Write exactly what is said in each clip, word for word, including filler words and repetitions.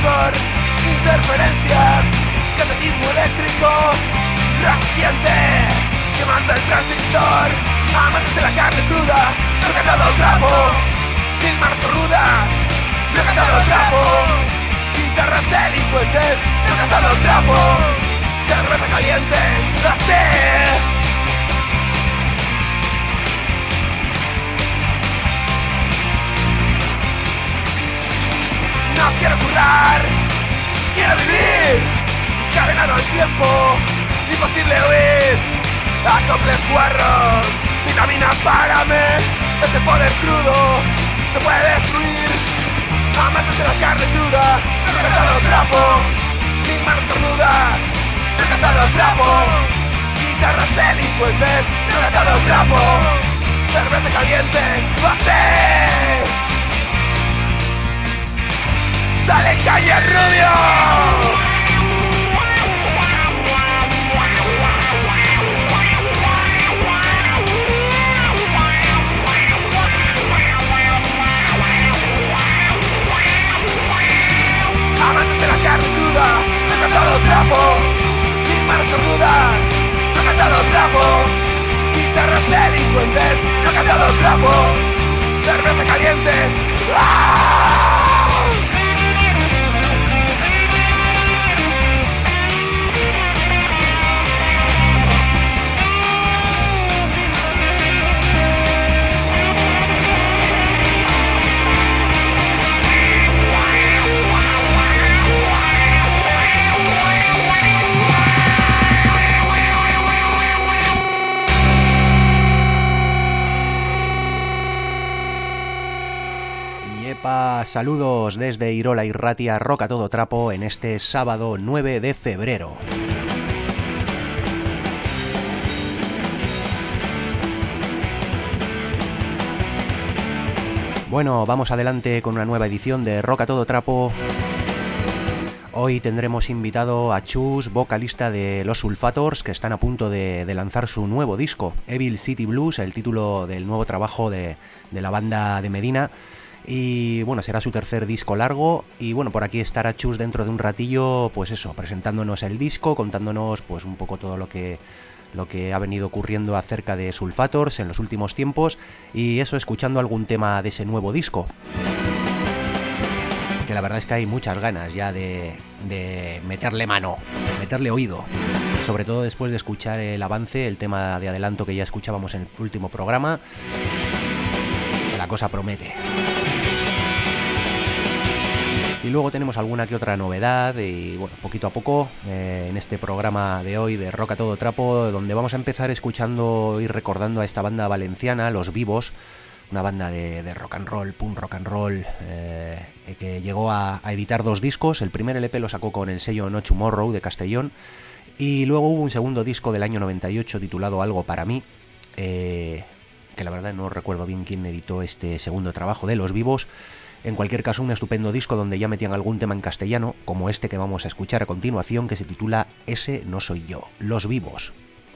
con interferencias, catequismo eléctrico, reciente, quemando el transistor, amantes de la carne cruda, recatado trapo, sin manos rudas, recatado trapo, guitarras delincuentes, recatado trapo, cerveza caliente, la sed. No quiero currar, quiero vivir, cadenado al tiempo, imposible huir. Acoples guarros, vitamina párame, este poder crudo se puede destruir. Amantes de la carne cruda, recatado trapo, sin manos cornudas, recatado trapo, guitarras delincuentes, recatado trapo, cerveza caliente, base. ¡Dale calle, Rubio! Amantes de la carne cruda, recatado trapo, sin manos cornudas, recatado trapo, guitarras delincuentes, recatado trapo, cerveza caliente. ¡Ah! Saludos desde Irola Irratia, Rock a todo trapo, en este sábado nueve de febrero. Bueno, vamos adelante con una nueva edición de Rock a todo trapo. Hoy tendremos invitado a Chus, vocalista de Los Sulfators, que están a punto de, de lanzar su nuevo disco, Evil City Blues, el título del nuevo trabajo de, de la banda de Medina. Y bueno, será su tercer disco largo. Y bueno, por aquí estará Chus dentro de un ratillo, pues eso, presentándonos el disco, contándonos pues un poco todo lo que, lo que ha venido ocurriendo acerca de Sulfators en los últimos tiempos. Y eso, escuchando algún tema de ese nuevo disco, que la verdad es que hay muchas ganas ya de, de meterle mano, meterle oído. Sobre todo después de escuchar el avance, el tema de adelanto que ya escuchábamos en el último programa. La cosa promete. Y luego tenemos alguna que otra novedad y bueno, poquito a poco eh, en este programa de hoy de Rock a todo trapo, donde vamos a empezar escuchando y recordando a esta banda valenciana, Los Vivos, una banda de, de rock and roll, punk rock and roll, eh, que llegó a, a editar dos discos. El primer L P lo sacó con el sello No Tomorrow de Castellón, y luego hubo un segundo disco del año noventa y ocho titulado Algo para mí, eh, que la verdad no recuerdo bien quién editó este segundo trabajo de Los Vivos. En cualquier caso, un estupendo disco donde ya metían algún tema en castellano, como este que vamos a escuchar a continuación, que se titula Ese no soy yo, Los Vivos.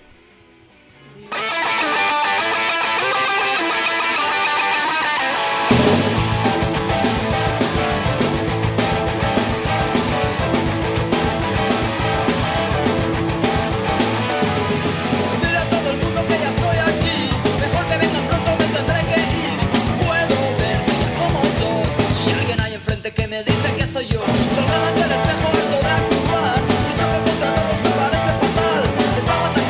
Que me dice que soy yo, colgada ante el espejo, harto de actuar. Si choco contra todos me parece fatal. Estaba tan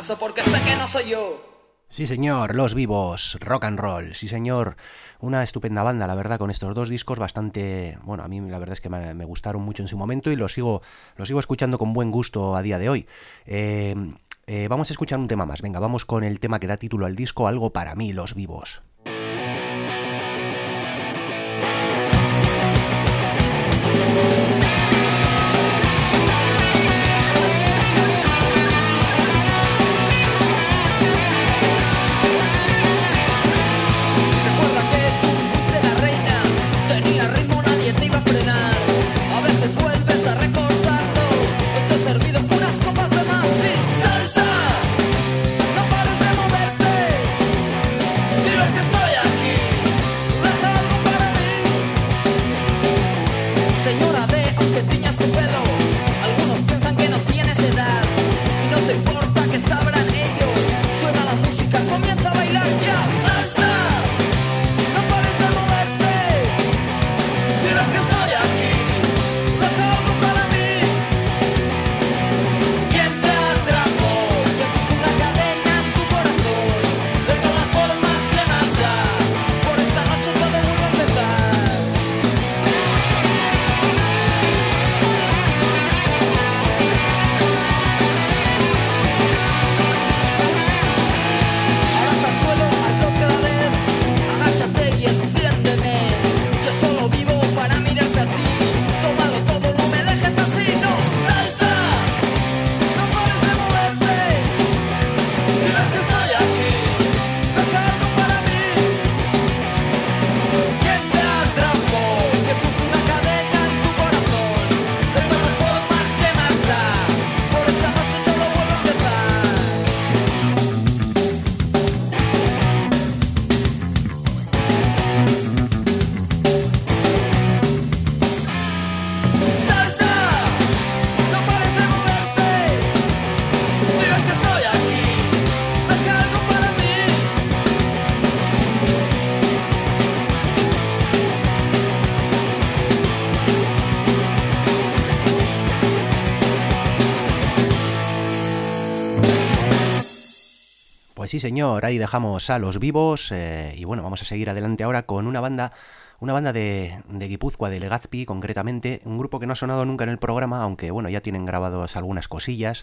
caso porque sé que no soy yo. Sí señor, Los Vivos, rock and roll, sí señor, una estupenda banda, la verdad, con estos dos discos bastante, bueno, a mí la verdad es que me, me gustaron mucho en su momento y los sigo, los sigo escuchando con buen gusto a día de hoy. Eh, eh, vamos a escuchar un tema más, venga, vamos con el tema que da título al disco, Algo para mí, Los Vivos. Pues sí señor, ahí dejamos a Los Vivos eh, y bueno, vamos a seguir adelante ahora con una banda, una banda de, de Guipúzcoa, de Legazpi concretamente, un grupo que no ha sonado nunca en el programa, aunque bueno, ya tienen grabados algunas cosillas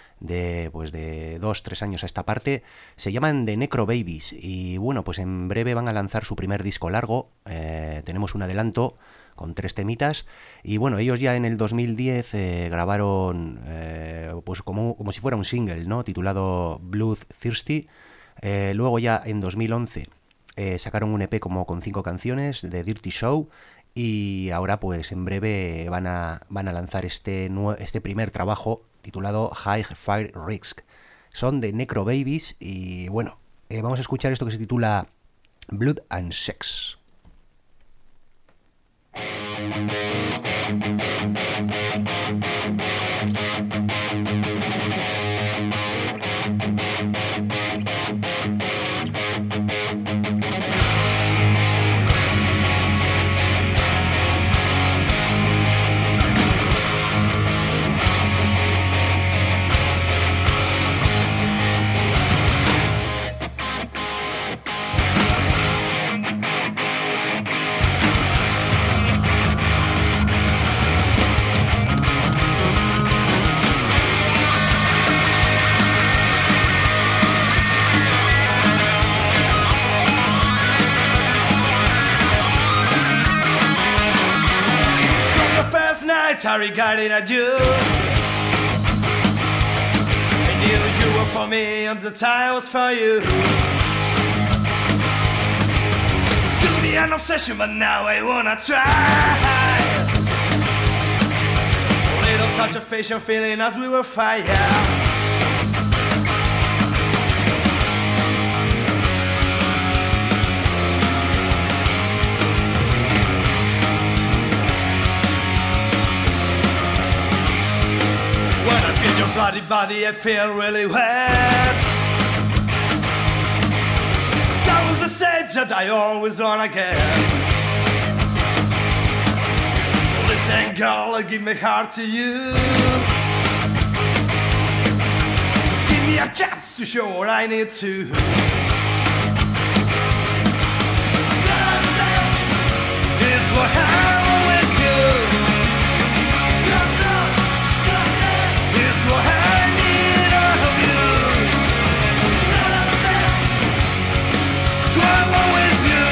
de pues de dos, tres años a esta parte. Se llaman The Necro Babies y bueno, pues en breve van a lanzar su primer disco largo, eh, tenemos un adelanto con tres temitas y bueno, ellos ya en el dos mil diez eh, grabaron eh, pues como, como si fuera un single, ¿no? Titulado Bloodthirsty. Eh, luego ya en dos mil once eh, sacaron un E P como con cinco canciones de Dirty Show y ahora pues en breve van a, van a lanzar este, este primer trabajo titulado High Fire Risk. Son de Necro Babies y bueno, eh, vamos a escuchar esto que se titula Blood and Sex. I regarded at you. I knew you were for me and the time was for you. Could be an obsession, but now I wanna try. A little touch of passion feeling as we were fire. Your bloody body, I feel really wet. Sounds the same that I always wanna get. Listen, girl, I give my heart to you. Give me a chance to show what I need to. It's what I want with you. It's what I need of you. It's what I want with you.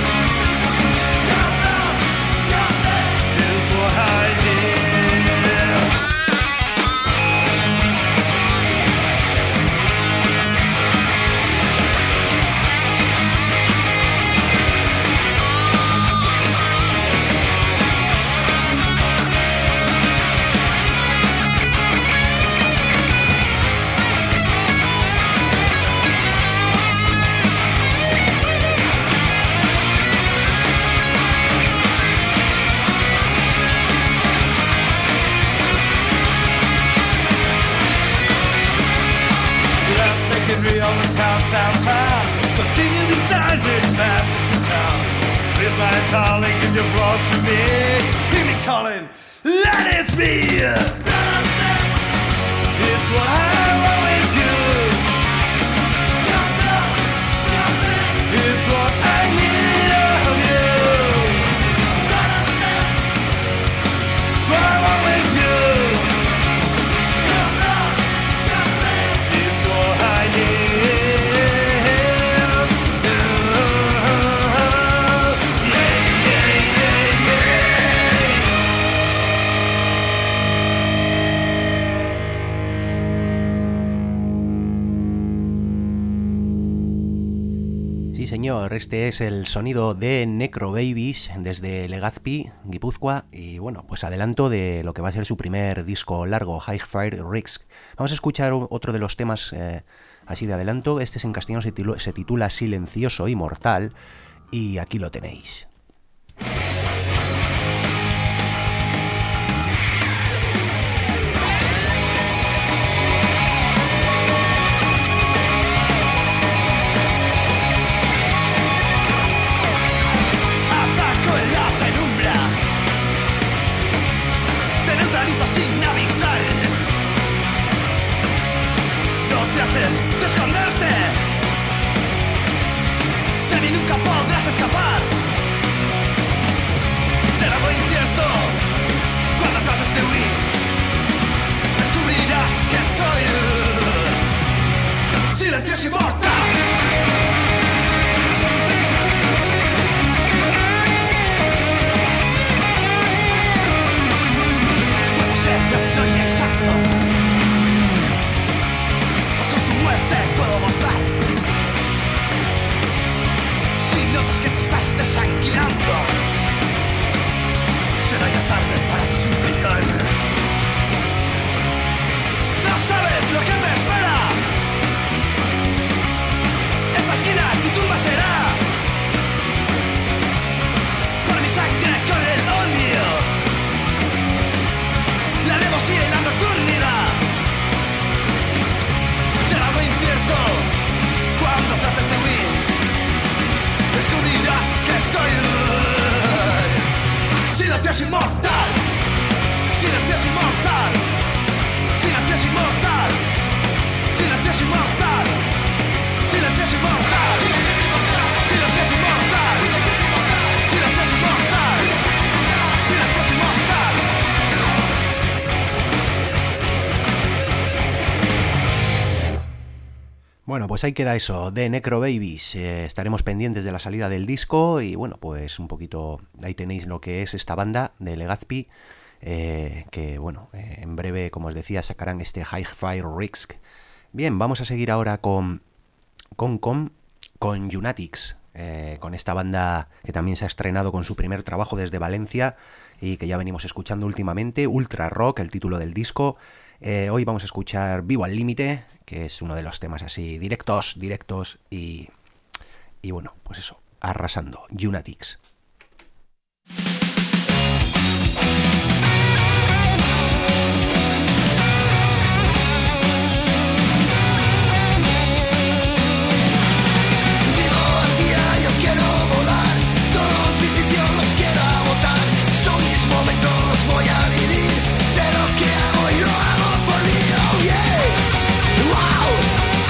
It's what I need. Real this house sounds high. Continue beside me, pass this down. Please, my darling, if you're brought to me, hear me calling, let it be. It's what I want with you. It's what I need of you. It's what I want with you. Señor, este es el sonido de Necrobabies desde Legazpi, Guipúzcoa, y bueno, pues adelanto de lo que va a ser su primer disco largo, Hi-Fi Risk. Vamos a escuchar otro de los temas eh, así de adelanto. Este es en castellano, se titula, se titula Silencioso y Mortal, y aquí lo tenéis. Sin avisar, no trates de esconderte, de mí nunca podrás escapar. Será algo incierto cuando trates de huir, descubrirás que soy silencioso y mortal. Rápido y exacto, o con tu muerte puedo gozar. Si notas que te estás desanguilando, será ya tarde para suplicar. No sabes lo que te espera. Esta esquina tu tumba será. Por mi sangre con el odio, la alevosía y la nocturnidad. Será algo incierto cuando trates de huir, descubrirás que soy silencioso inmortal. Silencioso inmortal. Silencioso inmortal. Silencioso inmortal. Silencioso inmortal. Silencioso inmortal. Silencioso inmortal. Silencioso inmortal. Silencioso inmortal. Bueno, pues ahí queda eso de Necrobabies. Eh, estaremos pendientes de la salida del disco y bueno, pues un poquito ahí tenéis lo que es esta banda de Legazpi, eh, que bueno, eh, en breve, como os decía, sacarán este Hi-Fi Risk. Bien, vamos a seguir ahora con con, con, con Lunatics, eh, con esta banda que también se ha estrenado con su primer trabajo desde Valencia y que ya venimos escuchando últimamente, Ultra Rock, el título del disco. Eh, hoy vamos a escuchar Vivo al Límite, que es uno de los temas así directos, directos y, y bueno, pues eso, arrasando, Lunatics. Voy a vivir, sé lo que hago y lo hago por mí, oh yeah, wow.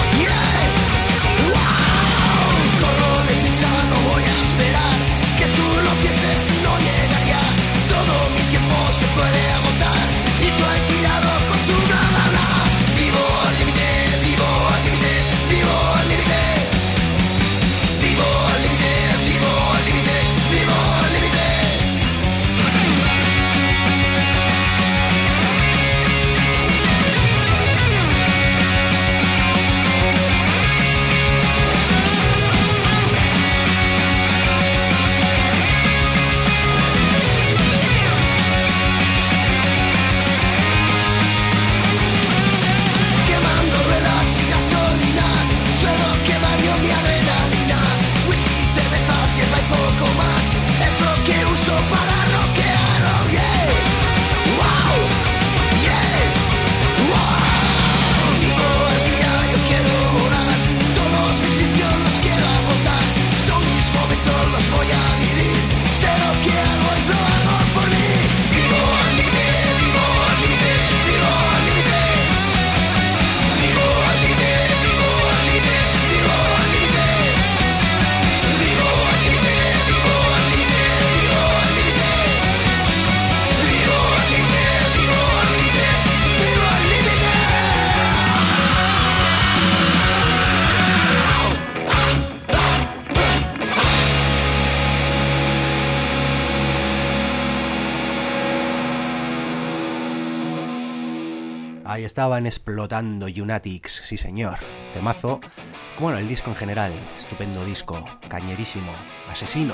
Ahí estaban explotando Lunatics, sí señor. Temazo. Bueno, el disco en general, estupendo disco, cañerísimo, asesino.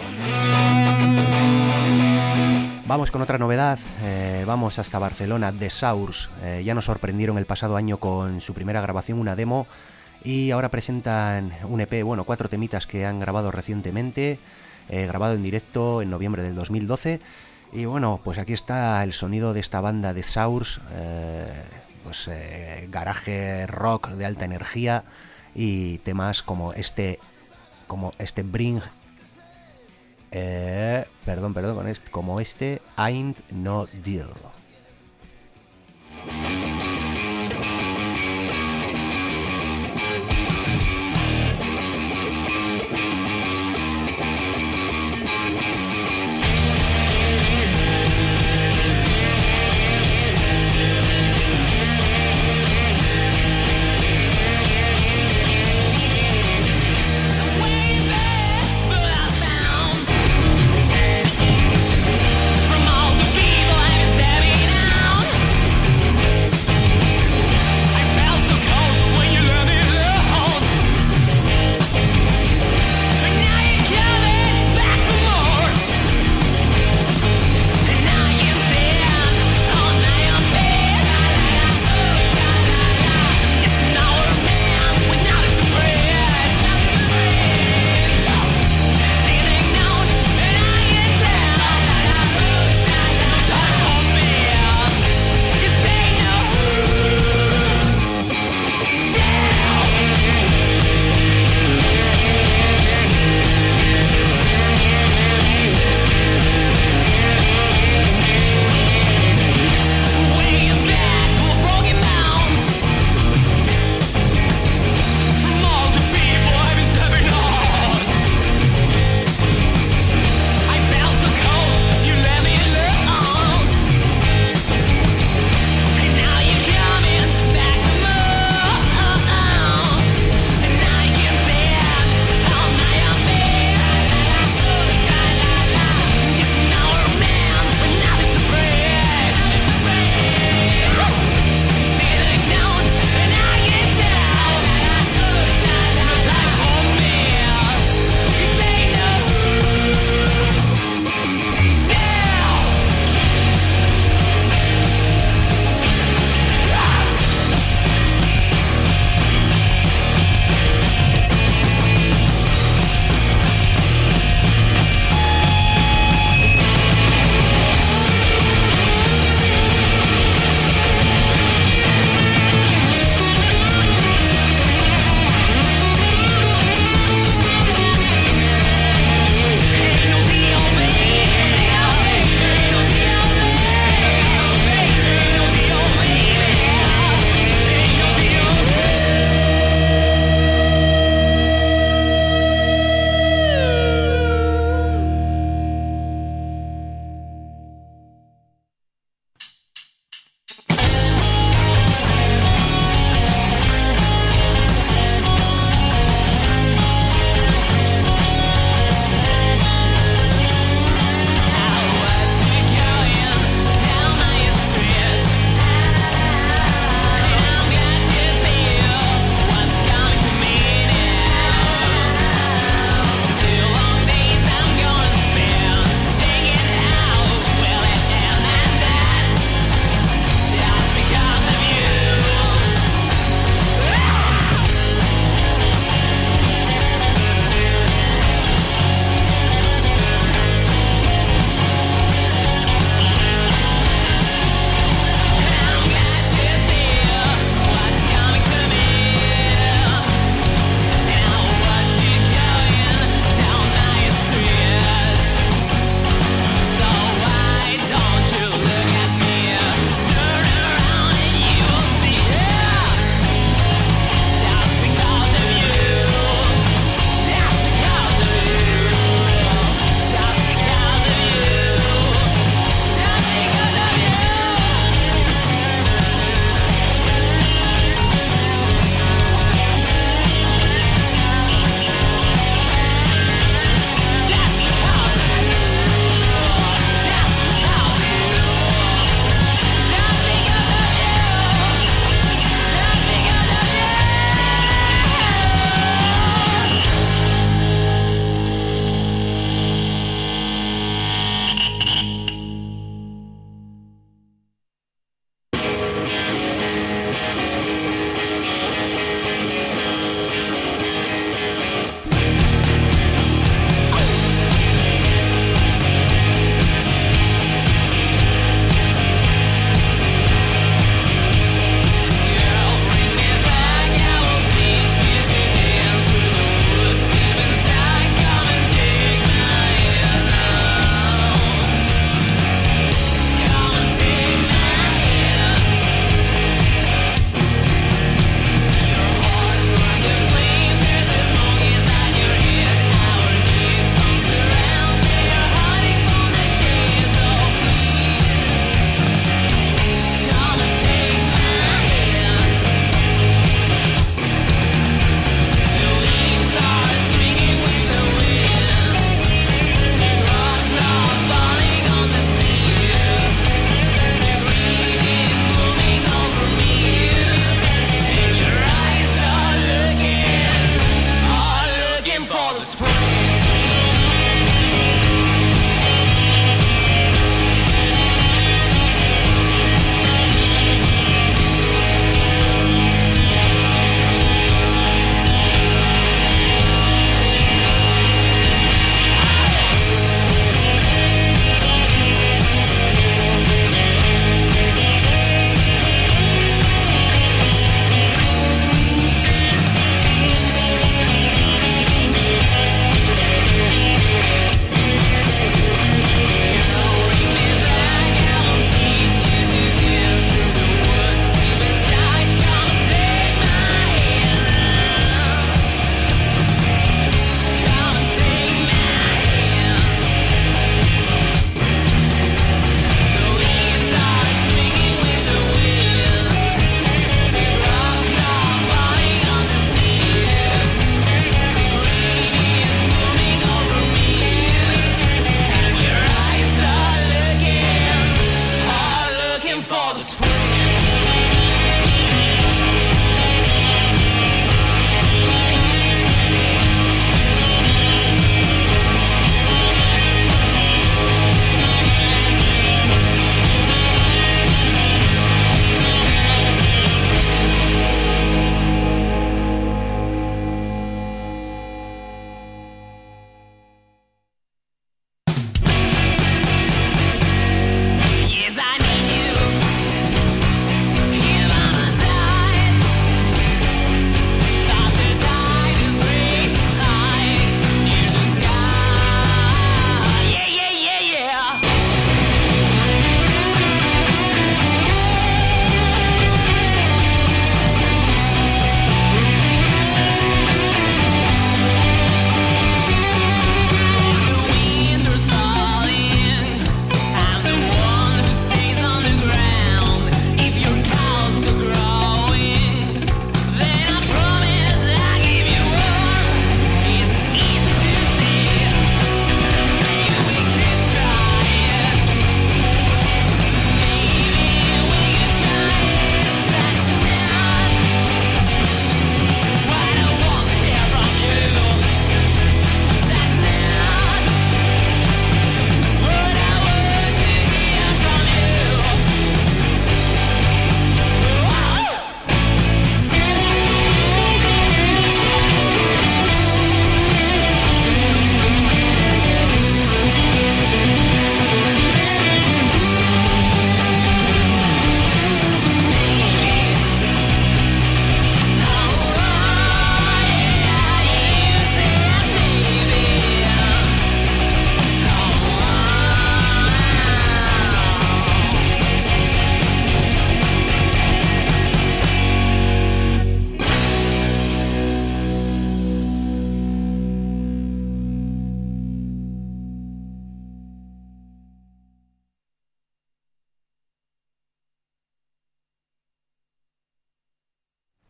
Vamos con otra novedad, eh, vamos hasta Barcelona. The Source, eh, ya nos sorprendieron el pasado año con su primera grabación, una demo, y ahora presentan un E P, bueno, cuatro temitas que han grabado recientemente, eh, grabado en directo en noviembre del dos mil doce. Y bueno, pues aquí está el sonido de esta banda The Source, eh, pues eh, garaje rock de alta energía y temas como este, como este Bring, eh, perdón, perdón, con este, como este Ain't No Deal. From all the people I can stab it.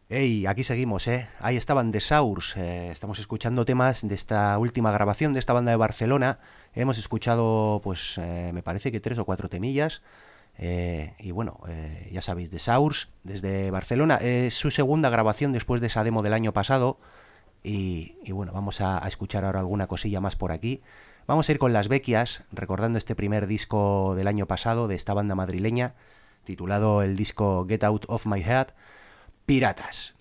Hey, aquí seguimos, ¿eh? Ahí estaban The Sours, eh, estamos escuchando temas de esta última grabación de esta banda de Barcelona. Hemos escuchado, pues, eh, me parece que tres o cuatro temillas. Eh, y bueno, eh, ya sabéis, The Sours, desde Barcelona. Es su segunda grabación después de esa demo del año pasado. Y, y bueno, vamos a, a escuchar ahora alguna cosilla más por aquí. Vamos a ir con Las Bequias, recordando este primer disco del año pasado de esta banda madrileña, titulado el disco Get Out of My Head. Piratas.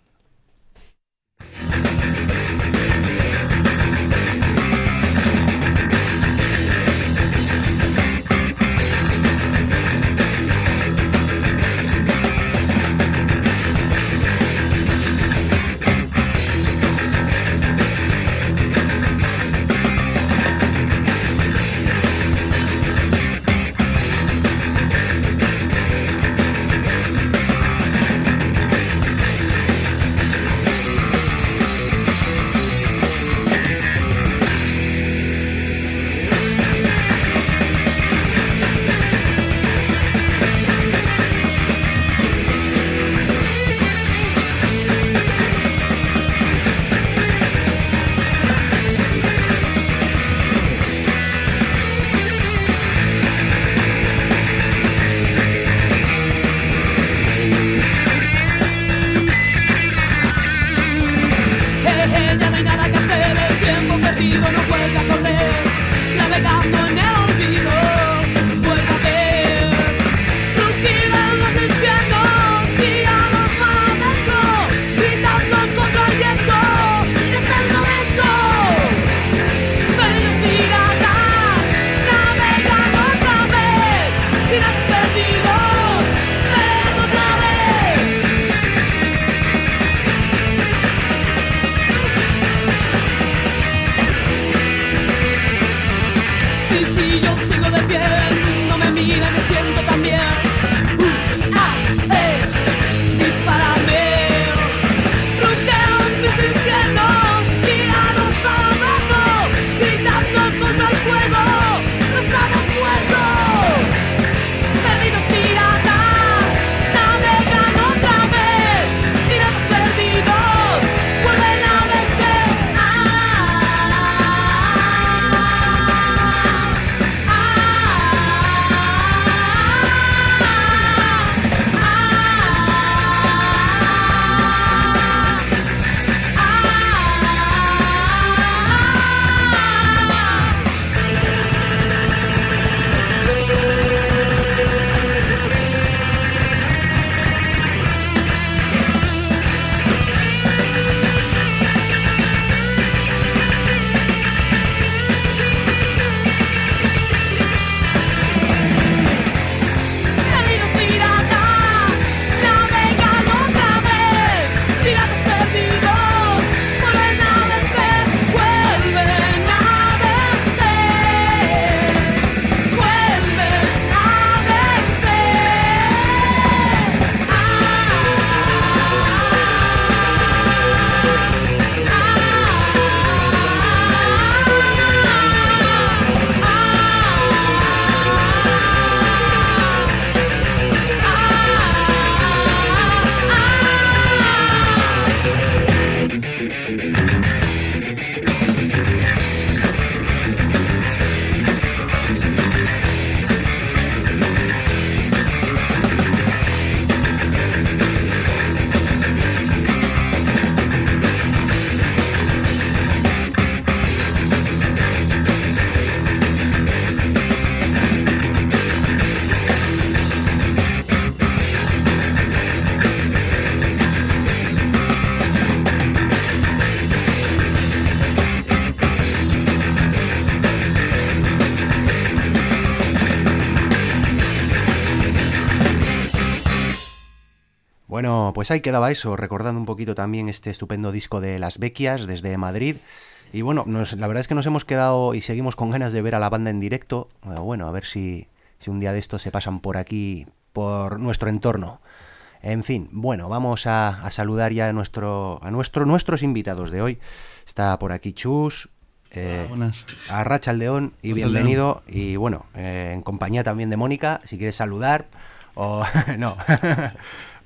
Bueno, pues ahí quedaba eso, recordando un poquito también este estupendo disco de Las Bequias desde Madrid. Y bueno, nos, la verdad es que nos hemos quedado y seguimos con ganas de ver a la banda en directo. Bueno, a ver si, si un día de estos se pasan por aquí, por nuestro entorno. En fin, bueno, vamos a, a saludar ya a, nuestro, a nuestro, nuestros invitados de hoy. Está por aquí Chus, eh, Hola, a Rachaldeón y Rachaldeón. bienvenido. Y bueno, eh, en compañía también de Mónica, si quieres saludar o no.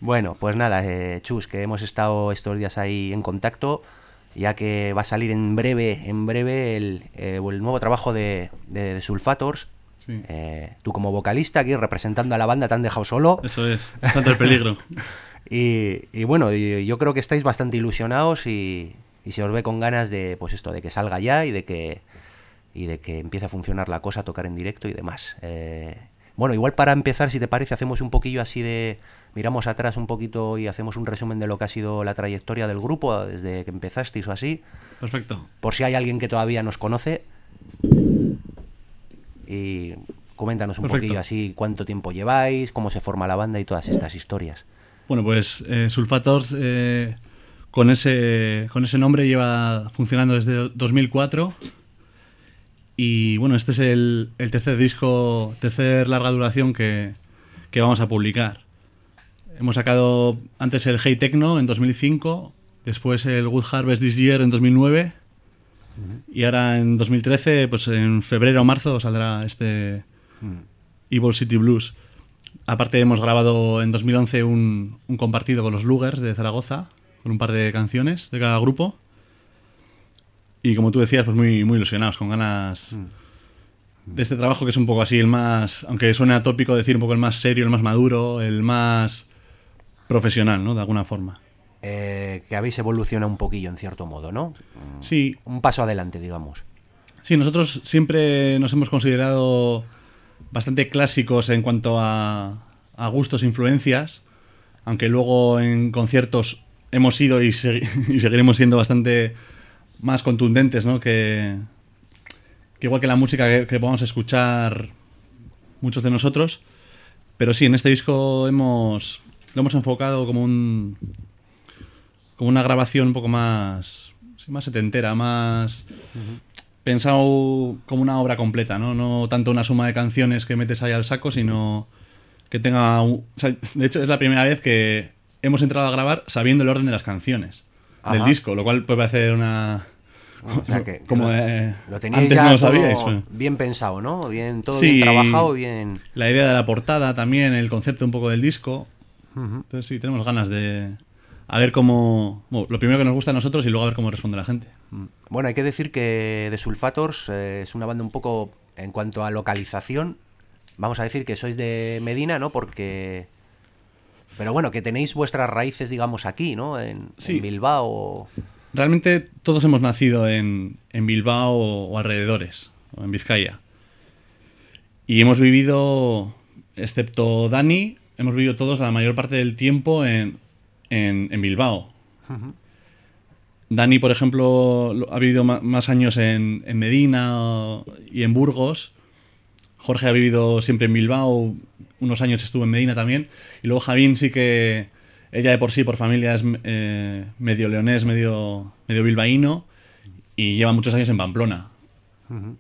Bueno, pues nada, eh, Chus, que hemos estado estos días ahí en contacto, ya que va a salir en breve, en breve el, eh, el nuevo trabajo de, de, de Sulfators. Sí. Eh, tú como vocalista aquí representando a la banda te han dejado solo. Eso es, tanto el peligro. y, y bueno, y, yo creo que estáis bastante ilusionados y, y se os ve con ganas de, pues esto, de que salga ya y de que y de que empiece a funcionar la cosa, a tocar en directo y demás. Eh, bueno, igual para empezar, si te parece, hacemos un poquillo así de... Miramos atrás un poquito y hacemos un resumen de lo que ha sido la trayectoria del grupo desde que empezasteis o así. Perfecto. Por si hay alguien que todavía nos conoce. Y coméntanos un Perfecto. poquillo así cuánto tiempo lleváis, cómo se forma la banda y todas estas historias. Bueno, pues eh, Sulfators eh, con, ese, con ese nombre lleva funcionando desde dos mil cuatro. Y bueno, este es el, el tercer disco, tercer larga duración que, que vamos a publicar. Hemos sacado antes el Hey Techno en dos mil cinco, después el Good Harvest This Year en dos mil nueve uh-huh. y ahora en dos mil trece, pues en febrero o marzo saldrá este uh-huh. Evil City Blues. Aparte hemos grabado en dos mil once un, un compartido con los Lugers de Zaragoza, con un par de canciones de cada grupo. Y como tú decías, pues muy, muy ilusionados, con ganas mm. de este trabajo que es un poco así, el más, aunque suene atópico decir un poco el más serio, el más maduro, el más profesional, ¿no? De alguna forma. Eh, que habéis evolucionado un poquillo, en cierto modo, ¿no? Sí. Un paso adelante, digamos. Sí, nosotros siempre nos hemos considerado bastante clásicos en cuanto a, a gustos e influencias, aunque luego en conciertos hemos sido y, se, y seguiremos siendo bastante... más contundentes, ¿no? Que, que igual que la música que, que podamos escuchar muchos de nosotros, pero sí, en este disco hemos lo hemos enfocado como un como una grabación un poco más sí, más setentera, más uh-huh. pensado como una obra completa, ¿no? No tanto una suma de canciones que metes ahí al saco, sino que tenga un, o sea, de hecho es la primera vez que hemos entrado a grabar sabiendo el orden de las canciones del Ajá. disco, lo cual puede parecer una... O sea que como lo, eh, lo teníais antes ya no lo todo sabíais. Bueno. Bien pensado, ¿no? Bien, todo sí, bien trabajado, bien... La idea de la portada también, el concepto un poco del disco. Uh-huh. Entonces sí, tenemos ganas de... A ver cómo... Bueno, lo primero que nos gusta a nosotros y luego a ver cómo responde la gente. Bueno, hay que decir que The Sulfators eh, es una banda un poco, en cuanto a localización, vamos a decir que sois de Medina, ¿no? Porque... Pero bueno, que tenéis vuestras raíces, digamos, aquí, ¿no? En, sí. en Bilbao. Realmente todos hemos nacido en, en Bilbao o, o alrededores, o en Vizcaya. Y hemos vivido, excepto Dani, hemos vivido todos la mayor parte del tiempo en, en, en Bilbao. Uh-huh. Dani, por ejemplo, ha vivido ma- más años en, en Medina o, y en Burgos. Jorge ha vivido siempre en Bilbao, unos años estuvo en Medina también. Y luego Javín sí que... Ella de por sí, por familia, es eh, medio leonés, medio, medio bilbaíno y lleva muchos años en Pamplona. Uh-huh.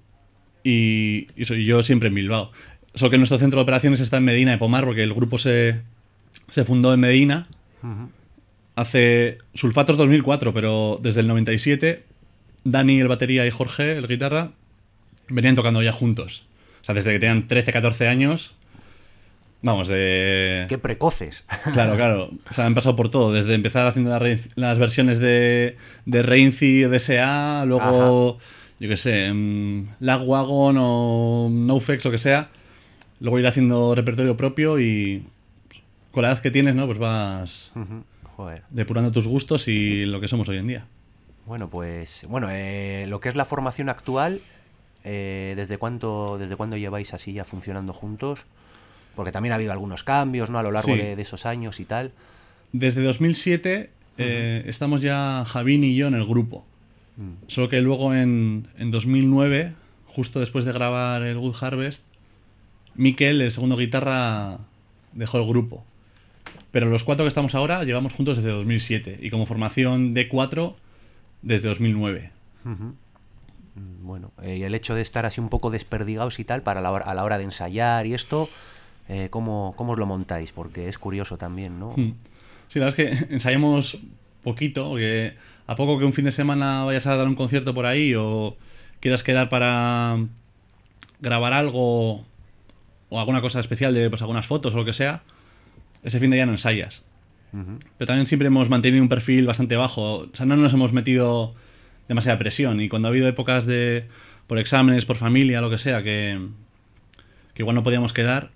Y, y soy yo siempre en Bilbao. Solo que nuestro centro de operaciones está en Medina de Pomar, porque el grupo se, se fundó en Medina uh-huh. hace Sulfators dos mil cuatro, pero desde el noventa y siete Dani, el batería, y Jorge, el guitarra, venían tocando ya juntos. O sea, desde que tenían trece, catorce años... Vamos, eh... ¡Qué precoces! Claro, claro. O sea, han pasado por todo. Desde empezar haciendo la re- las versiones de, de Reinci, de S A, luego, ajá. yo qué sé, um, Lagwagon o NoFX, lo que sea. Luego ir haciendo repertorio propio y con la edad que tienes, ¿no? Pues vas uh-huh. Joder. depurando tus gustos y lo que somos hoy en día. Bueno, pues, bueno, eh, lo que es la formación actual, eh, ¿desde cuánto, desde cuándo lleváis así ya funcionando juntos? Porque también ha habido algunos cambios, ¿no? A lo largo sí. de, de esos años y tal. Desde dos mil siete eh, uh-huh. estamos ya Javín y yo en el grupo. Uh-huh. Solo que luego en, en dos mil nueve, justo después de grabar el Good Harvest, Mikel, el segundo guitarra, dejó el grupo. Pero los cuatro que estamos ahora llevamos juntos desde dos mil siete. Y como formación de cuatro, desde dos mil nueve. Uh-huh. Bueno, eh, y el hecho de estar así un poco desperdigados y tal, para la hora, a la hora de ensayar y esto... Eh, ¿cómo, ¿Cómo os lo montáis? Porque es curioso también, ¿no? Sí, la verdad es que ensayamos poquito, porque a poco que un fin de semana vayas a dar un concierto por ahí o quieras quedar para grabar algo o alguna cosa especial de pues algunas fotos o lo que sea, ese fin de ya no ensayas. Uh-huh. Pero también siempre hemos mantenido un perfil bastante bajo. O sea, no nos hemos metido demasiada presión. Y cuando ha habido épocas de por exámenes, por familia, lo que sea, que, que igual no podíamos quedar,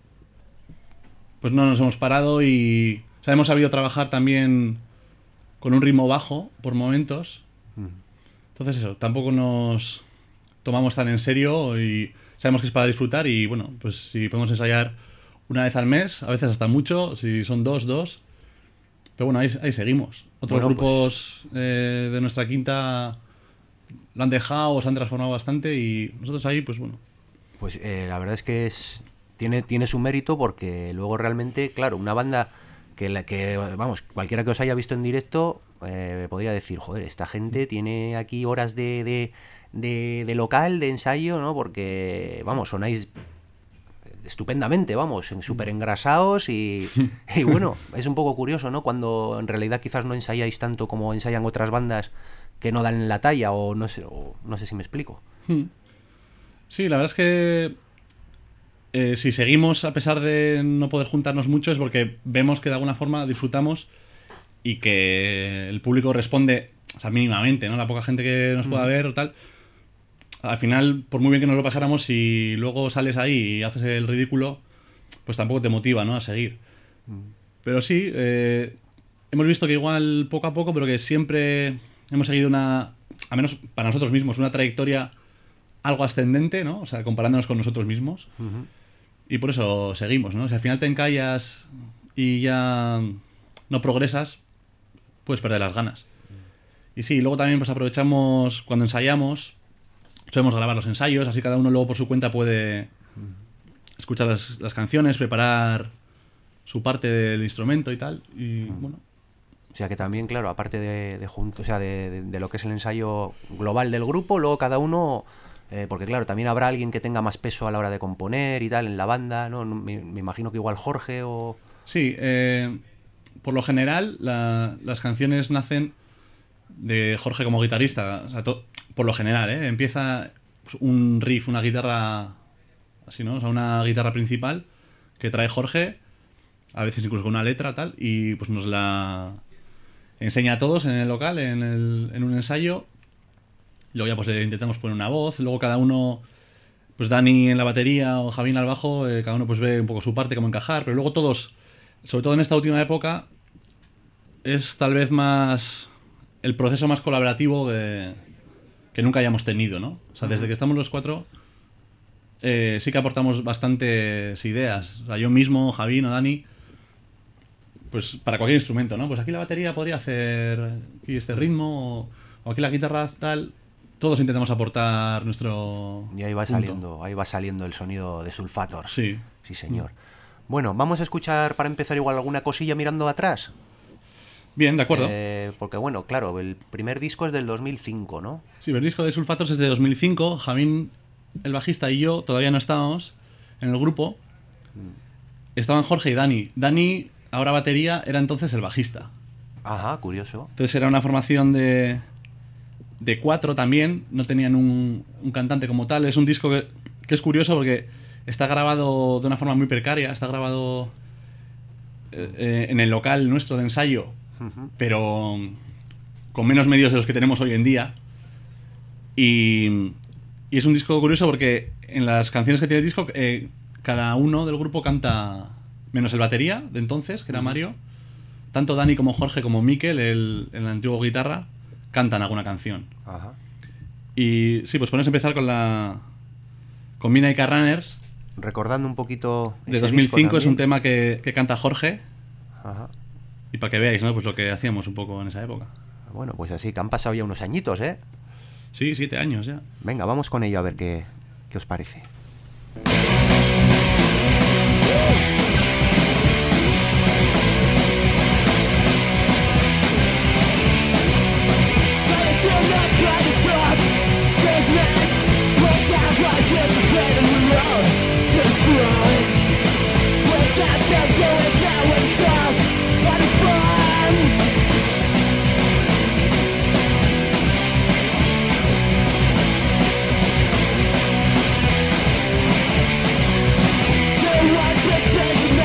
pues no nos hemos parado y o sea, hemos sabido trabajar también con un ritmo bajo por momentos. Uh-huh. Entonces eso, tampoco nos tomamos tan en serio y sabemos que es para disfrutar y bueno, pues si podemos ensayar una vez al mes, a veces hasta mucho, si son dos, dos. Pero bueno, ahí, ahí seguimos. Otros bueno, grupos pues... eh, de nuestra quinta lo han dejado o se han transformado bastante y nosotros ahí, pues bueno. Pues eh, la verdad es que es, tiene, tiene su mérito porque luego realmente, claro, una banda que, la que vamos, cualquiera que os haya visto en directo eh, podría decir, joder, esta gente tiene aquí horas de, de, de, de local, de ensayo, ¿no? Porque, vamos, sonáis estupendamente, vamos, súper engrasados y, y bueno, es un poco curioso, ¿no? Cuando en realidad quizás no ensayáis tanto como ensayan otras bandas que no dan la talla o no sé, o no sé si me explico. Sí, la verdad es que eh, si seguimos a pesar de no poder juntarnos mucho es porque vemos que de alguna forma disfrutamos y que el público responde, o sea, mínimamente, ¿no? La poca gente que nos pueda ver o tal. Al final, por muy bien que nos lo pasáramos, si luego sales ahí y haces el ridículo, pues tampoco te motiva, ¿no? A seguir. Mm. Pero sí, eh, hemos visto que igual poco a poco, pero que siempre hemos seguido una, al menos para nosotros mismos, una trayectoria algo ascendente, ¿no? O sea, comparándonos con nosotros mismos. Uh-huh. Y por eso seguimos, ¿no? Si al final te encallas y ya no progresas, puedes perder las ganas. Uh-huh. Y sí, luego también pues aprovechamos cuando ensayamos. Solemos grabar los ensayos, así cada uno luego por su cuenta puede escuchar las, las canciones, preparar su parte del instrumento y tal. Y bueno. O sea que también, claro, aparte de, de junto, o sea, de, de, de lo que es el ensayo global del grupo, luego cada uno, eh, porque claro, también habrá alguien que tenga más peso a la hora de componer y tal en la banda, ¿no? Me, me imagino que igual Jorge o... Sí, eh, por lo general la, las canciones nacen de Jorge como guitarrista, o sea, to, por lo general, ¿eh? Empieza un riff, una guitarra así, ¿no? O sea, una guitarra principal que trae Jorge, a veces incluso con una letra tal, y pues nos la enseña a todos en el local, en, el, en un ensayo. Luego ya pues intentamos poner una voz, luego cada uno, pues Dani en la batería o Javín al bajo, eh, cada uno pues ve un poco su parte, cómo encajar, pero luego todos, sobre todo en esta última época, es tal vez más el proceso más colaborativo que, que nunca hayamos tenido, ¿no? O sea, desde que estamos los cuatro eh, sí que aportamos bastantes ideas. O sea, yo mismo, Javín o Dani, pues para cualquier instrumento, ¿no? Pues aquí la batería podría hacer aquí este ritmo o, o aquí la guitarra tal. Todos intentamos aportar nuestro y ahí va punto. saliendo, ahí va saliendo el sonido de Sulfator. Sí. Sí, señor. Bueno, vamos a escuchar para empezar igual alguna cosilla mirando atrás. Bien, de acuerdo. Eh, porque bueno, claro, el primer disco es del dos mil cinco, ¿no? Sí, el disco de Sulfatos es de dos mil cinco. Javín, el bajista, y yo todavía no estábamos en el grupo. Estaban Jorge y Dani. Dani, ahora batería, era entonces el bajista. Ajá, curioso. Entonces era una formación de, de cuatro también. No tenían un, un cantante como tal. Es un disco que, que es curioso porque está grabado de una forma muy precaria. Está grabado eh, en el local nuestro de ensayo, uh-huh. pero con menos medios de los que tenemos hoy en día. Y, y es un disco curioso porque en las canciones que tiene el disco, eh, cada uno del grupo canta, menos el batería de entonces, que era uh-huh. Mario. Tanto Dani como Jorge como Mikel, el, el antiguo guitarra, cantan alguna canción. Ajá. Y sí, pues podemos empezar con la con Mina y Carrunners. Recordando un poquito ese de dos mil cinco, disco es un tema que, que canta Jorge. Ajá. Y para que veáis, ¿no? Pues lo que hacíamos un poco en esa época. Bueno, pues así, que han pasado ya unos añitos, ¿eh? Sí, siete años ya. Venga, vamos con ello a ver qué, qué os parece. Take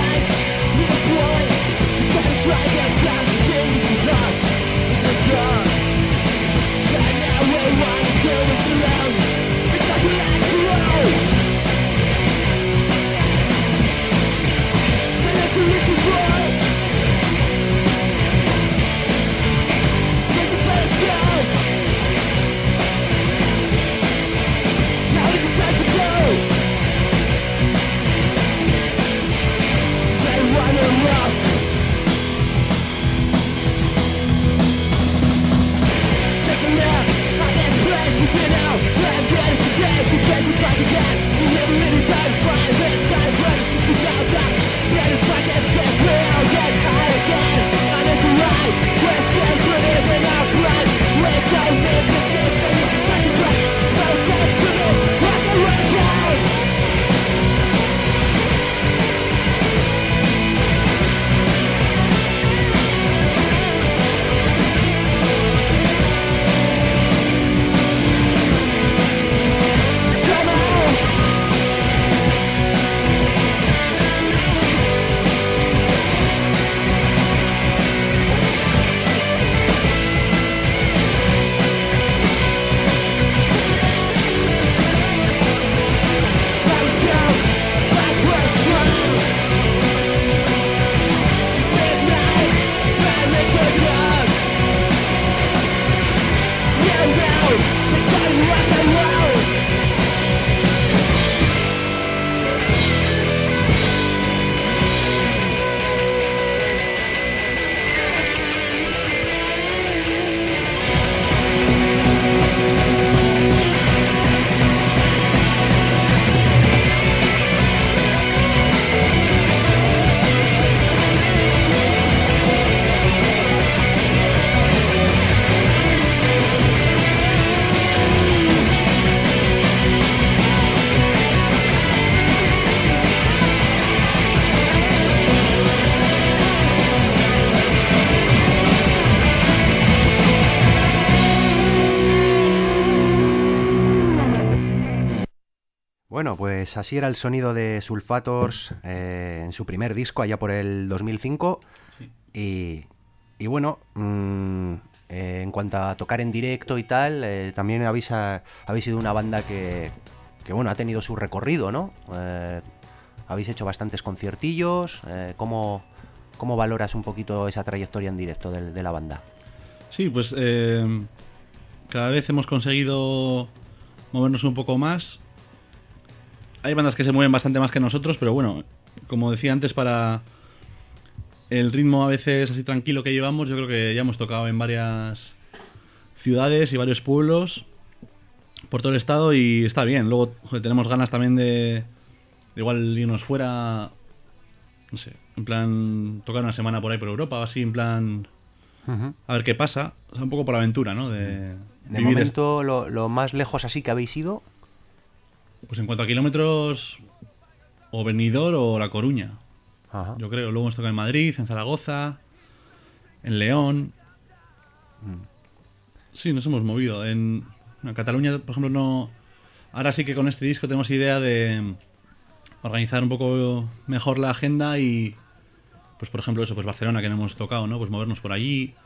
Bueno, pues así era el sonido de Sulfators eh, en su primer disco, allá por el dos mil cinco. Sí. Y, y bueno, mmm, eh, en cuanto a tocar en directo y tal, eh, también habéis, a, habéis sido una banda que, que bueno, ha tenido su recorrido, ¿no? Eh, habéis hecho bastantes conciertillos. Eh, ¿cómo, ¿Cómo valoras un poquito esa trayectoria en directo de, de la banda? Sí, pues eh, cada vez hemos conseguido movernos un poco más. Hay bandas que se mueven bastante más que nosotros, pero bueno, como decía antes, para el ritmo a veces así tranquilo que llevamos, yo creo que ya hemos tocado en varias ciudades y varios pueblos por todo el estado y está bien. Luego joder, tenemos ganas también de, de igual irnos fuera, no sé, en plan tocar una semana por ahí por Europa o así, en plan uh-huh. a ver qué pasa. O sea, un poco por la aventura, ¿no? De, de momento, es... lo, lo más lejos así que habéis ido... Pues en cuanto a kilómetros, o Benidorm o La Coruña. Ajá. Yo creo. Luego hemos tocado en Madrid, en Zaragoza, en León. Mm. Sí, nos hemos movido. En, en Cataluña, por ejemplo, no. Ahora sí que con este disco tenemos idea de organizar un poco mejor la agenda y, pues por ejemplo, eso, pues Barcelona, que no hemos tocado, ¿no? Pues movernos por allí.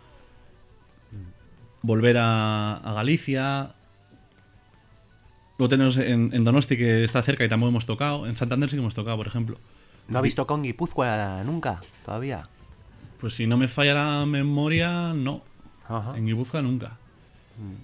Volver a, a Galicia. Luego tenemos en, en Donosti, que está cerca y tampoco hemos tocado. En Santander sí que hemos tocado, por ejemplo. ¿No habéis tocado en Guipúzcoa nunca? ¿Todavía? Pues si no me falla la memoria, no. Ajá. En Guipúzcoa nunca. Mm.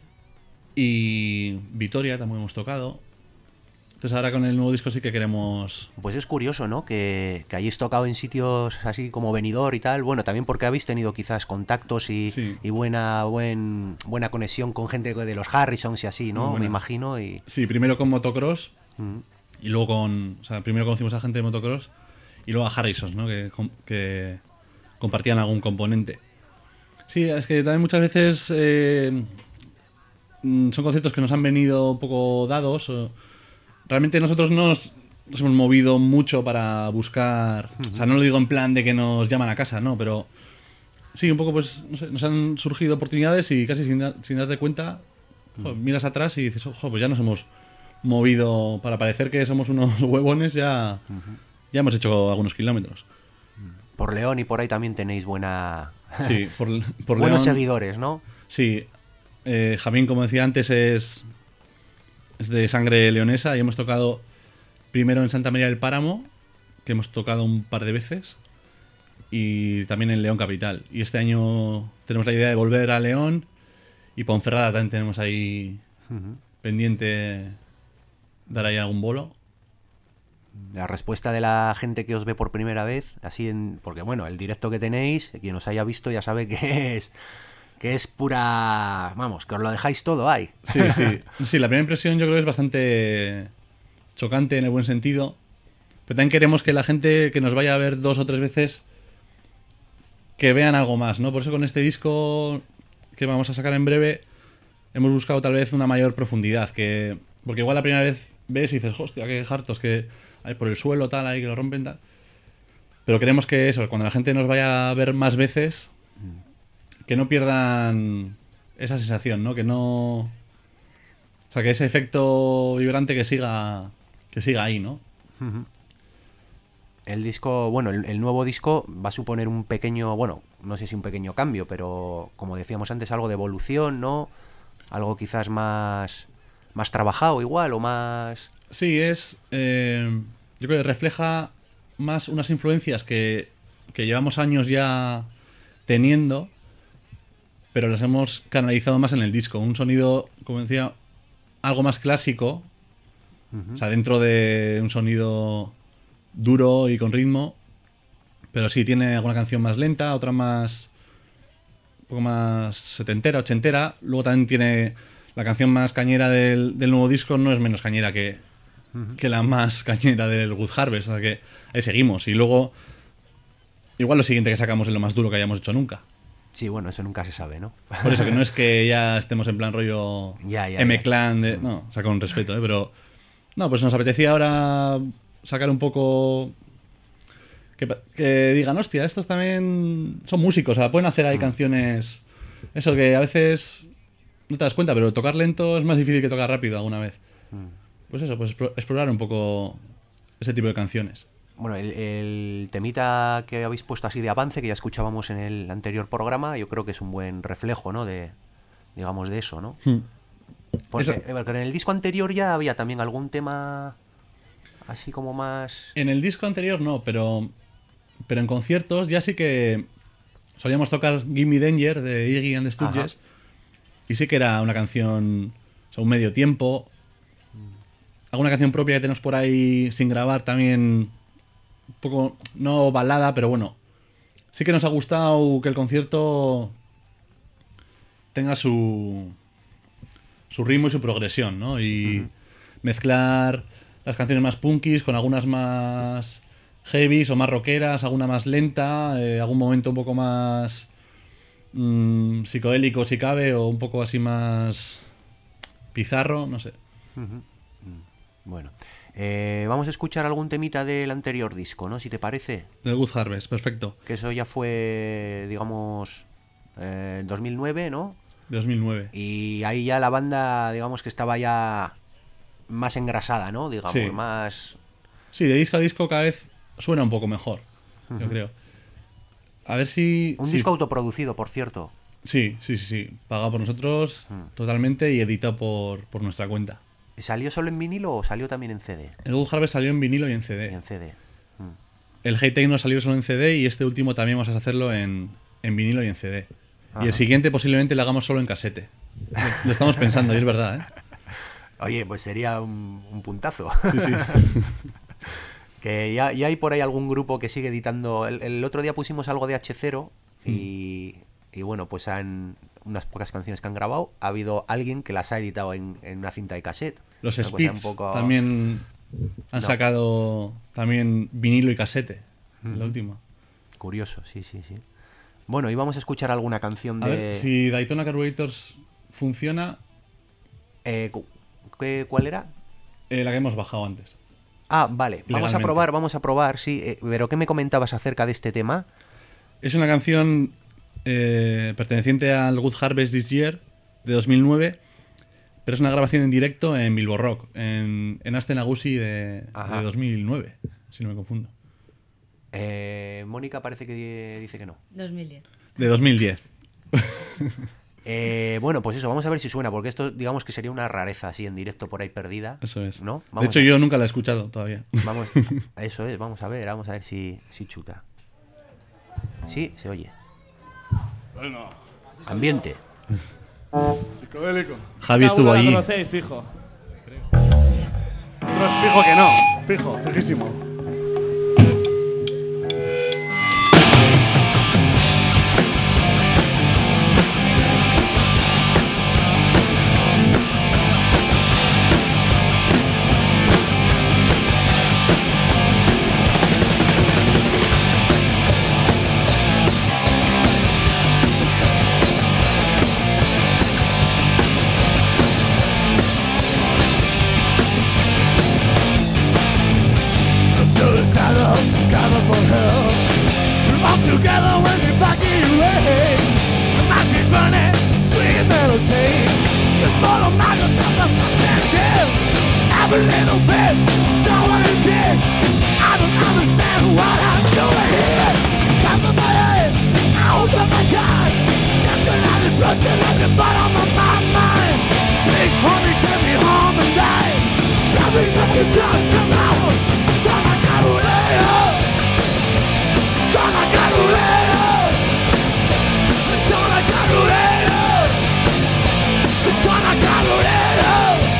Y Vitoria tampoco hemos tocado. Entonces ahora con el nuevo disco sí que queremos... Pues es curioso, ¿no? Que, que hayáis tocado en sitios así como Benidorm y tal. Bueno, también porque habéis tenido quizás contactos y, sí. y buena buen, buena conexión con gente de los Harrisons y así, ¿no? Me imagino. Y... Sí, primero con Motocross mm. y luego con... O sea, primero conocimos a gente de Motocross y luego a Harrisons, ¿no? Que, que compartían algún componente. Sí, es que también muchas veces eh, son conciertos que nos han venido un poco dados... O, realmente nosotros nos, nos hemos movido mucho para buscar... Uh-huh. O sea, no lo digo en plan de que nos llaman a casa, no, pero... Sí, un poco pues, no sé, nos han surgido oportunidades y casi sin, da, sin darte cuenta, uh-huh. jo, miras atrás y dices, ojo, pues ya nos hemos movido para parecer que somos unos huevones, ya, uh-huh. ya hemos hecho algunos kilómetros. Por León y por ahí también tenéis buena... Sí, por, por buenos León, seguidores, ¿no? Sí, eh, Javín, como decía antes, es... Es de sangre leonesa y hemos tocado primero en Santa María del Páramo, que hemos tocado un par de veces, y también en León Capital. Y este año tenemos la idea de volver a León y Ponferrada también tenemos ahí uh-huh. pendiente dar ahí algún bolo. La respuesta de la gente que os ve por primera vez, así en, porque bueno, el directo que tenéis, quien os haya visto ya sabe que es... que es pura... Vamos, que os lo dejáis todo ahí. Sí, sí. Sí, la primera impresión yo creo que es bastante chocante en el buen sentido. Pero también queremos que la gente que nos vaya a ver dos o tres veces que vean algo más, ¿no? Por eso con este disco que vamos a sacar en breve hemos buscado tal vez una mayor profundidad. que Porque igual la primera vez ves y dices, hostia, qué hartos que hay por el suelo, tal, ahí que lo rompen, tal. Pero queremos que eso, cuando la gente nos vaya a ver más veces... que no pierdan esa sensación, ¿no? Que no... O sea, que ese efecto vibrante que siga que siga ahí, ¿no? Uh-huh. El disco, bueno, el, el nuevo disco va a suponer un pequeño, bueno, no sé si un pequeño cambio, pero como decíamos antes, algo de evolución, ¿no? Algo quizás más, más trabajado igual o más... Sí, es... Eh, yo creo que refleja más unas influencias que, que llevamos años ya teniendo... pero las hemos canalizado más en el disco. Un sonido, como decía, algo más clásico. Uh-huh. O sea, dentro de un sonido duro y con ritmo. Pero sí, tiene alguna canción más lenta, otra más... un poco más setentera, ochentera. Luego también tiene la canción más cañera del, del nuevo disco. No es menos cañera que, uh-huh. que la más cañera del Good Harvest. O sea que ahí seguimos. Y luego, igual lo siguiente que sacamos es lo más duro que hayamos hecho nunca. Sí, bueno, eso nunca se sabe, ¿no? Por eso que no es que ya estemos en plan rollo ya, ya, M-Clan, de, no, o sea, con respeto, ¿eh? Pero no, pues nos apetecía ahora sacar un poco que, que digan, hostia, estos también son músicos, o sea, pueden hacer ahí mm. canciones, eso que a veces no te das cuenta, pero tocar lento es más difícil que tocar rápido alguna vez. Mm. pues eso, pues explorar un poco ese tipo de canciones. Bueno, el, el temita que habéis puesto así de avance, que ya escuchábamos en el anterior programa, yo creo que es un buen reflejo, ¿no? De, digamos, de eso, ¿no? Hmm. Porque, Eso. porque en el disco anterior ya había también algún tema así como más... En el disco anterior no, pero, pero en conciertos ya sí que solíamos tocar Gimme Danger de Iggy and the Stooges. Ajá. Y sí que era una canción, o sea, un medio tiempo. Alguna canción propia que tenemos por ahí sin grabar también, un poco, no balada, pero bueno. Sí que nos ha gustado que el concierto tenga su, su ritmo y su progresión, ¿no? Y uh-huh. mezclar las canciones más punkis con algunas más heavies o más rockeras, alguna más lenta, eh, algún momento un poco más mmm, psicodélico si cabe, o un poco así más pizarro, no sé. Uh-huh. Bueno, eh, vamos a escuchar algún temita del anterior disco, ¿no? Si te parece. Del Good Harvest, perfecto. Que eso ya fue, digamos, eh, dos mil nueve, ¿no? dos mil nueve. Y ahí ya la banda, digamos que estaba ya más engrasada, ¿no? Digamos, sí. más... Sí, de disco a disco cada vez suena un poco mejor, uh-huh. yo creo. A ver si... Un sí. disco autoproducido, por cierto. Sí, sí, sí, sí. Pagado por nosotros uh-huh. totalmente y editado por, por nuestra cuenta. ¿Salió solo en vinilo o salió también en C D? El Good Harvest salió en vinilo y en C D. Y en C D. Mm. El Hey Techno salió solo en C D y este último también vamos a hacerlo en, en vinilo y en C D. Ajá. Y el siguiente posiblemente lo hagamos solo en casete. Lo estamos pensando y es verdad, ¿eh? Oye, pues sería un, un puntazo. Sí, sí. Que ya, ya hay por ahí algún grupo que sigue editando. El, el otro día pusimos algo de H cero y, mm. y bueno, pues han... unas pocas canciones que han grabado, ha habido alguien que las ha editado en, en una cinta de cassette. Los Spits poco... también han no. sacado también vinilo y casete, mm. la última. Curioso, sí, sí, sí. Bueno, y vamos a escuchar alguna canción de... A ver, si Daytona Carburetors funciona... Eh, ¿qué, ¿Cuál era? Eh, la que hemos bajado antes. Ah, vale. Legalmente. Vamos a probar, vamos a probar, sí. Eh, pero ¿qué me comentabas acerca de este tema? Es una canción... Eh, perteneciente al Good Harvest This Year de dos mil nueve, pero es una grabación en directo en Bilbo Rock, en, en Aste Nagusi de, de dos mil nueve, si no me confundo. Eh, Mónica parece que dice que no. dos mil diez. De dos mil diez. eh, bueno, pues eso, vamos a ver si suena, porque esto digamos que sería una rareza así en directo por ahí perdida. Eso es. ¿No? De hecho, yo nunca la he escuchado todavía. Vamos, eso es, vamos a ver, vamos a ver si, si chuta. Sí, se oye. Bueno. Ambiente. Psicodélico. Javi estuvo allí. ¿La conocéis, fijo? Otros fijo que no. Fijo, fijísimo. Together when we back in rain, the matches burning, sweet melody. The thought of my God, the fucking kill. Every little bit, so what it is. I don't understand what I'm doing here. Top of my head, out of my God. That's a lot of blood at the bottom of my mind. Big homie, take me home and die. Probably not to talk about. Don't I got away. Donna Carolina, Donna Carolina, Donna Carolina.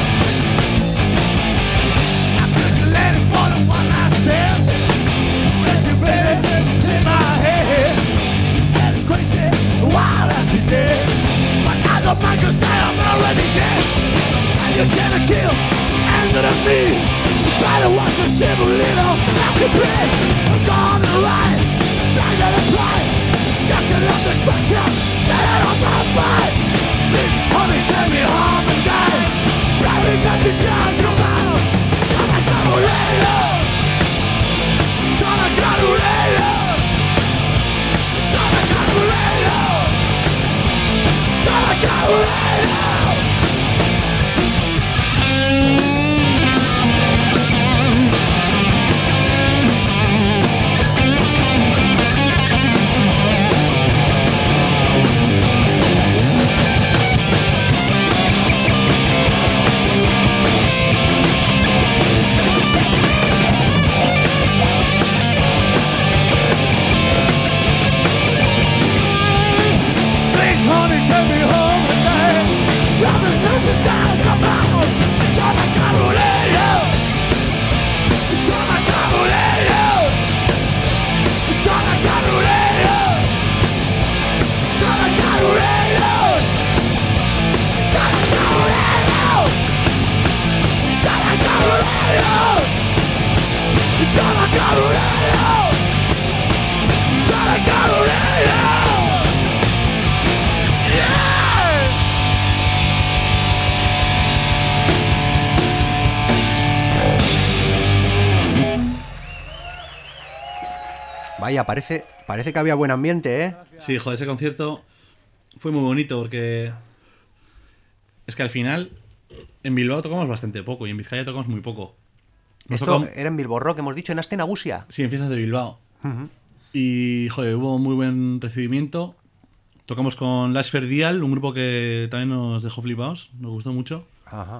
I'm just letting for the one I said. Let you baby in my head. That is crazy, wild as you did. But I don't mind you say I'm already dead. And you're gonna kill, and gonna be. Try to watch the table little, like a pig. I'm gonna ride. I gotta fly. Got to love the question. Set it on my mind. Big honey, take me home and die. Probably got the time come out. Donna Carolina. Donna Carolina. Donna Carolina. Donna Carolina. Vaya, parece, parece que había buen ambiente, ¿eh? Sí, joder, ese concierto fue muy bonito porque es que al final en Bilbao tocamos bastante poco y en Vizcaya tocamos muy poco. Nos Esto tocó- era en Bilbo Rock, hemos dicho, en Aste Nagusia. Sí, en fiestas de Bilbao. Uh-huh. Y, joder, hubo muy buen recibimiento. Tocamos con Last Ferdial, un grupo que también nos dejó flipados, nos gustó mucho. Ajá.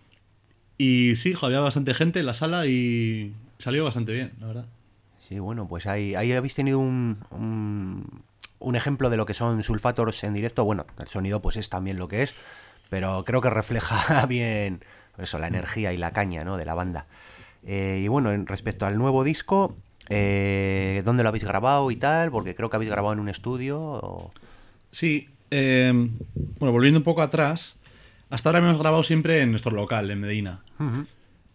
Y sí, joder, había bastante gente en la sala y salió bastante bien, la verdad. Sí, bueno, pues ahí, ahí habéis tenido un, un, un ejemplo de lo que son Sulfators en directo. Bueno, el sonido pues es también lo que es, pero creo que refleja bien eso, la energía y la caña, ¿no?, de la banda. Eh, y bueno, en respecto al nuevo disco, eh, ¿dónde lo habéis grabado y tal? Porque creo que habéis grabado en un estudio. O... Sí, eh, bueno, volviendo un poco atrás, hasta ahora hemos grabado siempre en nuestro local, en Medina. Uh-huh.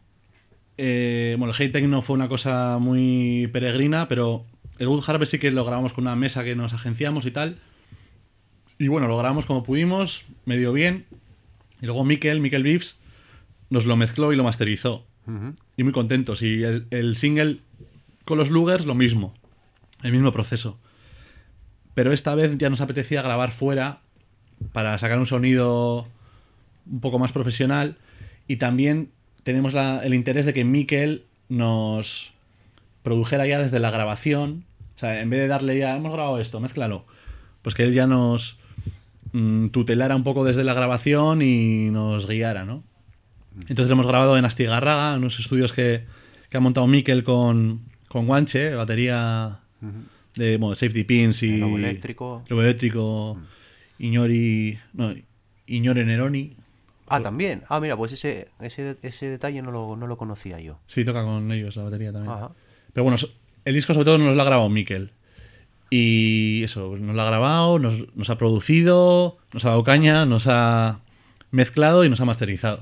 Eh, bueno, el Hate Techno fue una cosa muy peregrina, pero el Good Harvest sí que lo grabamos con una mesa que nos agenciamos y tal. Y bueno, lo grabamos como pudimos, medio bien. Y luego Mikel, Mikel Vives, nos lo mezcló y lo masterizó. Uh-huh. Y muy contentos. Y el, el single con los Lugers, lo mismo. El mismo proceso. Pero esta vez ya nos apetecía grabar fuera para sacar un sonido un poco más profesional. Y también tenemos la, el interés de que Mikel nos produjera ya desde la grabación. O sea, en vez de darle ya, hemos grabado esto, mézclalo. Pues que él ya nos mm, tutelara un poco desde la grabación y nos guiara, ¿no? Entonces lo hemos grabado en Astigarraga, en unos estudios que, que ha montado Mikel con, con Guanche, batería de bueno, Safety Pins y El Lobo Eléctrico. Lobo Eléctrico, Iñori, no, Iñore Neroni. Ah, también. Ah, mira, pues ese, ese, ese detalle no lo, no lo conocía yo. Sí, toca con ellos la batería también. Ajá. Pero bueno, so- el disco sobre todo nos lo ha grabado Mikel. Y eso, nos lo ha grabado, nos, nos ha producido, nos ha dado caña, nos ha mezclado y nos ha masterizado.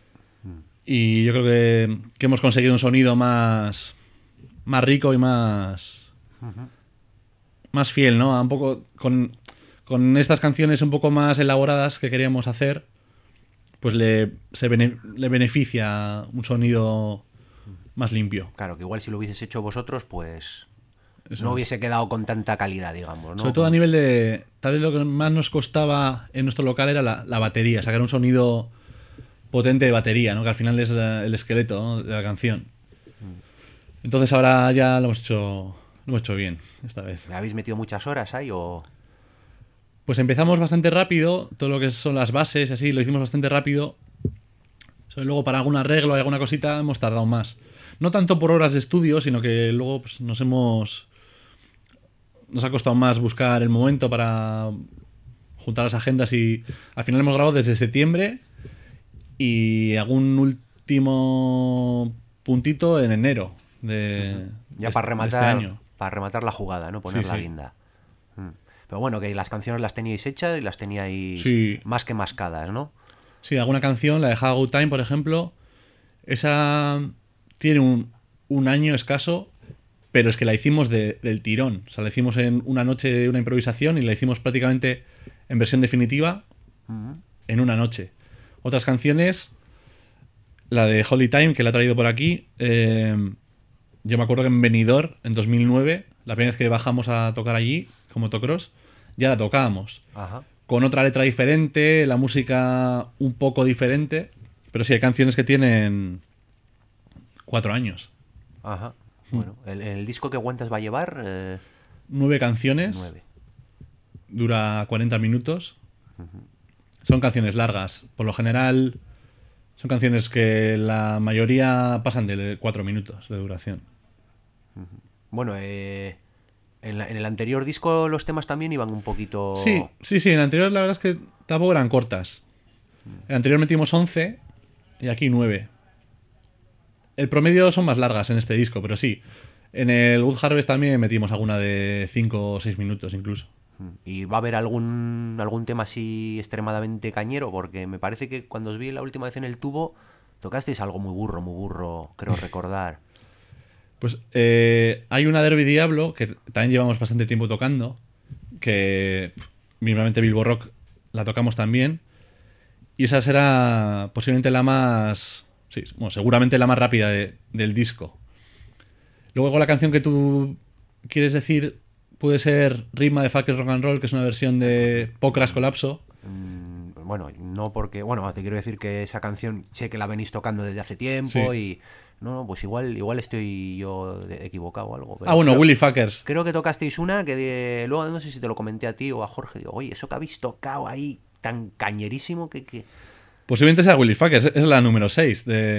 Y yo creo que, que hemos conseguido un sonido más, más rico y más, más fiel, ¿no? Un poco con, con estas canciones un poco más elaboradas que queríamos hacer, pues le, se bene- le beneficia un sonido más limpio. Claro, que igual si lo hubieses hecho vosotros, pues Eso no es. hubiese quedado con tanta calidad, digamos, ¿no? Sobre todo a nivel de... Tal vez lo que más nos costaba en nuestro local era la, la batería, sacar un sonido potente de batería, ¿no? Que al final es eh, el esqueleto, ¿no?, de la canción. Entonces ahora ya lo hemos hecho, lo hemos hecho bien esta vez. ¿Le habéis metido muchas horas ahí o...? Pues empezamos bastante rápido, todo lo que son las bases y así, lo hicimos bastante rápido. Sobre luego para algún arreglo y alguna cosita hemos tardado más. No tanto por horas de estudio, sino que luego pues, nos hemos... Nos ha costado más buscar el momento para juntar las agendas y al final hemos grabado desde septiembre y algún último puntito en enero de, Ya de para este- de rematar, este año. para rematar la jugada, ¿no? Poner Sí, la sí. guinda. Mm. Pero bueno, que las canciones las teníais hechas y las teníais Sí. más que mascadas, ¿no? Sí, alguna canción, la de Have a Good Time, por ejemplo, esa tiene un, un año escaso, pero es que la hicimos de- del tirón. O sea, la hicimos en una noche, una improvisación, y la hicimos prácticamente en versión definitiva en una noche. Otras canciones, la de Holy Time, que la he traído por aquí, eh, yo me acuerdo que en Benidorm, en dos mil nueve, la primera vez que bajamos a tocar allí, como motocross, ya la tocábamos. Ajá. Con otra letra diferente, la música un poco diferente, pero sí hay canciones que tienen cuatro años. Ajá. Hmm. Bueno, el, el disco que Guantes va a llevar, eh, Nueve canciones, nueve. dura cuarenta minutos. Son canciones largas. Por lo general, son canciones que la mayoría pasan de cuatro minutos de duración. Bueno, eh, en, la- en el anterior disco los temas también iban un poquito... Sí, sí, sí. En la anterior la verdad es que tampoco eran cortas. El anterior metimos once y aquí nueve. El promedio son más largas en este disco, pero sí. En el Wood Harvest también metimos alguna de cinco o seis minutos incluso. ¿Y va a haber algún, algún tema así extremadamente cañero? Porque me parece que cuando os vi la última vez en el tubo, tocasteis algo muy burro, muy burro, creo recordar. Pues eh, hay una Derby Diablo, que también llevamos bastante tiempo tocando, que mismamente Bilbo Rock la tocamos también, y esa será posiblemente la más... Sí, bueno, seguramente la más rápida de, del disco. Luego la canción que tú quieres decir puede ser Ritma de Fuckers Rock and Roll, que es una versión de Pocras Colapso. Mm, bueno, no porque... Bueno, te quiero decir que esa canción sé que la venís tocando desde hace tiempo Sí. y... No, no, pues igual igual estoy yo de- equivocado o algo. pero Ah, bueno, creo, Willy Fuckers. creo que tocasteis una que de- luego no sé si te lo comenté a ti o a Jorge. Digo, oye, eso que habéis tocado ahí tan cañerísimo que... que... Posiblemente sea Willy Fuckers, es la número seis de...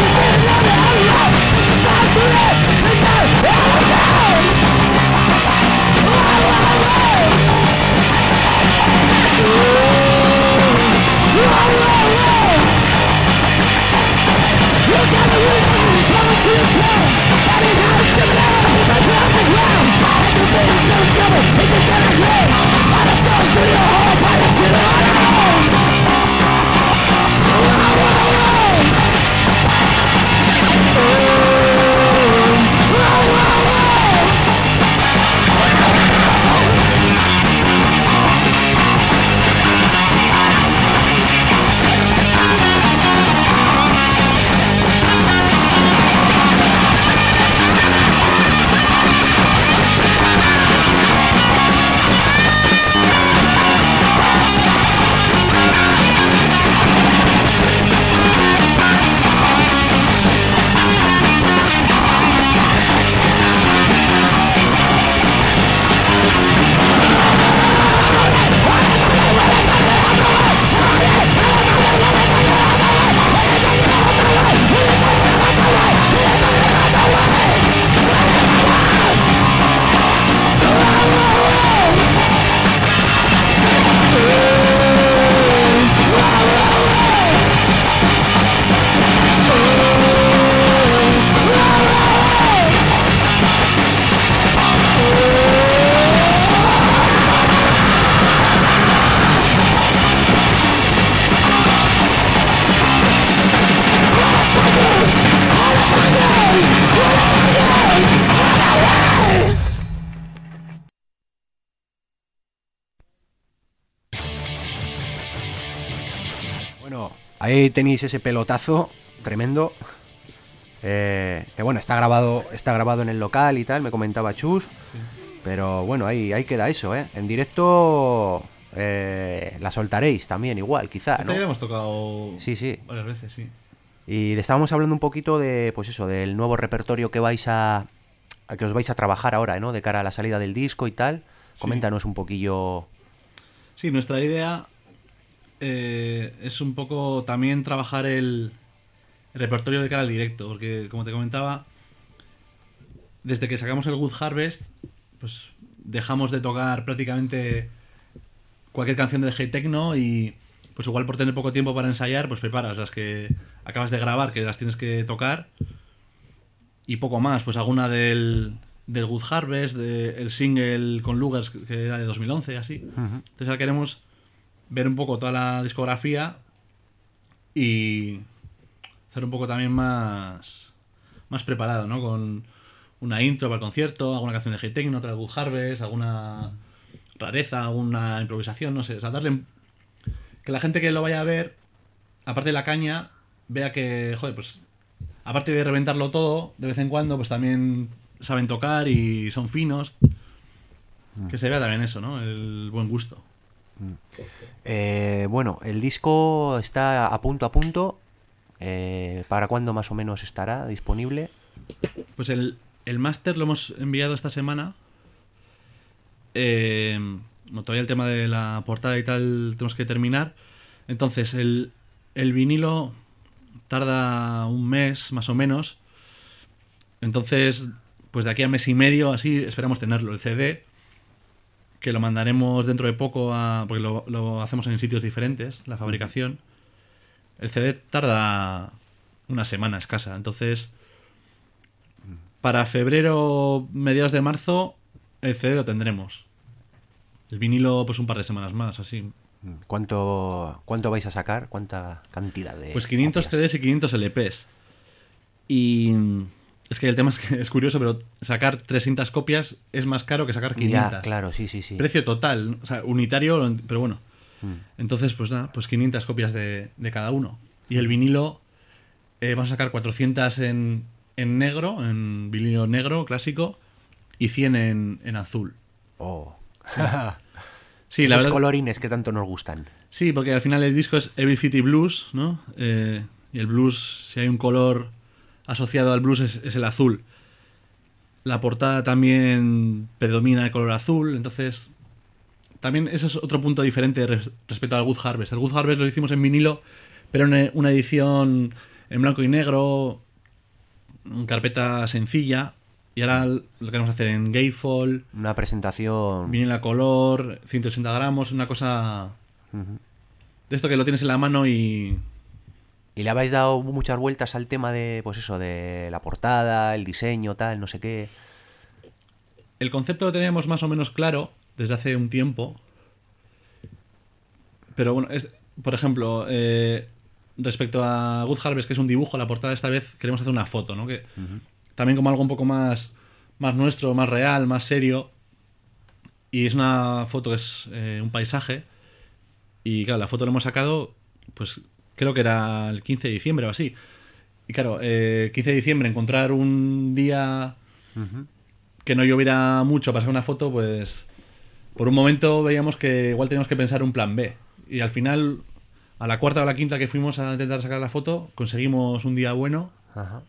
Bueno, ahí tenéis ese pelotazo tremendo. Eh, que bueno, está grabado, está grabado en el local y tal, me comentaba Chus. Sí. Pero bueno, ahí, ahí queda eso, ¿eh? En directo eh, la soltaréis también, igual, quizá, Esta ¿no? ya la hemos tocado Sí, sí. varias veces, sí. Y le estábamos hablando un poquito de, pues eso, del nuevo repertorio que vais a, a que os vais a trabajar ahora, ¿no? De cara a la salida del disco y tal. Sí. Coméntanos un poquillo. Sí, nuestra idea eh, es un poco también trabajar el, el repertorio de cara al directo, porque como te comentaba, desde que sacamos el Good Harvest, pues dejamos de tocar prácticamente cualquier canción del Hey Techno y pues igual por tener poco tiempo para ensayar, pues preparas las que acabas de grabar, que las tienes que tocar, y poco más, pues alguna del, del Good Harvest, de, el single con Lugers que era de dos mil once, así. Uh-huh. Entonces ahora queremos ver un poco toda la discografía y hacer un poco también más, más preparado, ¿no? Con una intro para el concierto, alguna canción de Hey Techno, otra de Good Harvest, alguna rareza, alguna improvisación, no sé. O sea, darle... Que la gente que lo vaya a ver, aparte de la caña, vea que, joder, pues aparte de reventarlo todo, de vez en cuando, pues también saben tocar y son finos. Que se vea también eso, ¿no? El buen gusto. Eh, bueno, el disco está a punto a punto. Eh, ¿Para cuándo más o menos estará disponible? Pues el, el máster lo hemos enviado esta semana. Eh, bueno, todavía el tema de la portada y tal tenemos que terminar. Entonces, el, el vinilo tarda un mes más o menos. Entonces, pues de aquí a mes y medio así esperamos tenerlo. El C D, que lo mandaremos dentro de poco, a, porque lo, lo hacemos en sitios diferentes, la fabricación. El C D tarda una semana escasa. Entonces, para febrero, mediados de marzo, el C D lo tendremos. El vinilo, pues un par de semanas más, así. ¿Cuánto, cuánto vais a sacar? ¿Cuánta cantidad de...? Pues quinientos copias? C Ds y quinientos L Ps. Y es que el tema es que es curioso, pero sacar trescientas copias es más caro que sacar quinientas. Ya, claro, sí, sí, sí. Precio total, o sea, unitario, pero bueno. Mm. Entonces, pues nada, pues quinientas copias de, de cada uno. Y el vinilo, eh, vamos a sacar cuatrocientas en, en negro, en vinilo negro clásico, y cien en, en azul. Oh. Sí, Esos la verdad. colorines que tanto nos gustan. Sí, porque al final el disco es Evil City Blues, ¿no? Eh, y el blues, si hay un color asociado al blues, es, es el azul. La portada también predomina el color azul, entonces también ese es otro punto diferente res, respecto al Good Harvest. El Good Harvest lo hicimos en vinilo, pero en una edición en blanco y negro, en carpeta sencilla, y ahora lo queremos hacer en gatefold, Una presentación... vinilo a color, ciento ochenta gramos, una cosa Ujú. de esto que lo tienes en la mano y... ¿Y le habéis dado muchas vueltas al tema de, pues eso, de la portada, el diseño, tal, no sé qué? El concepto lo teníamos más o menos claro desde hace un tiempo. Pero bueno, es, por ejemplo, eh, respecto a Good Harvest, que es un dibujo, la portada esta vez queremos hacer una foto, ¿no? Que uh-huh. También como algo un poco más, más nuestro, más real, más serio. Y es una foto que es eh, un paisaje. Y claro, la foto la hemos sacado, pues creo que era el quince de diciembre o así. Y claro, eh, quince de diciembre, encontrar un día uh-huh. que no lloviera mucho para sacar una foto, pues por un momento veíamos que igual teníamos que pensar un plan B. Y al final, a la cuarta o la quinta que fuimos a intentar sacar la foto, conseguimos un día bueno. Ajá.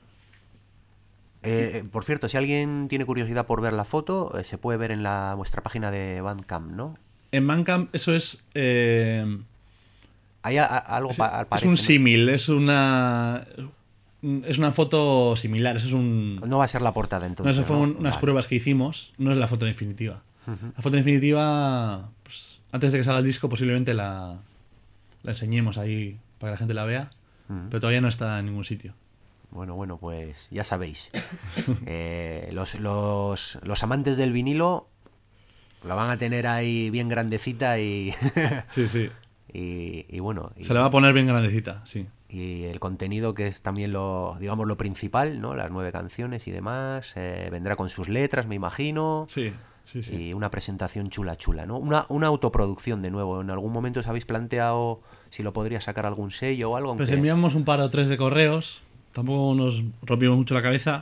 Eh, por cierto, si alguien tiene curiosidad por ver la foto, eh, se puede ver en la vuestra página de Bandcamp, ¿no? En Bandcamp eso es... Eh, Hay a, a, algo es, pa, parece, es un ¿no? símil, es una... Es una foto similar, eso es un... No va a ser la portada entonces. No, eso fueron ¿no? unas Vale. pruebas que hicimos, no es la foto definitiva. Uh-huh. La foto definitiva, pues, antes de que salga el disco posiblemente la, la enseñemos ahí para que la gente la vea, uh-huh. pero todavía no está en ningún sitio. Bueno, bueno, pues ya sabéis. eh, los, los, los amantes del vinilo la van a tener ahí bien grandecita y... sí, sí. Y, y bueno... Y, se le va a poner bien grandecita, sí. Y el contenido, que es también lo, digamos, lo principal, ¿no? Las nueve canciones y demás, eh, vendrá con sus letras, me imagino. Sí, sí, sí. Y una presentación chula, chula, ¿no? Una, una autoproducción, de nuevo. ¿En algún momento os habéis planteado si lo podría sacar algún sello o algo? Pues aunque... enviamos un par o tres de correos, tampoco nos rompimos mucho la cabeza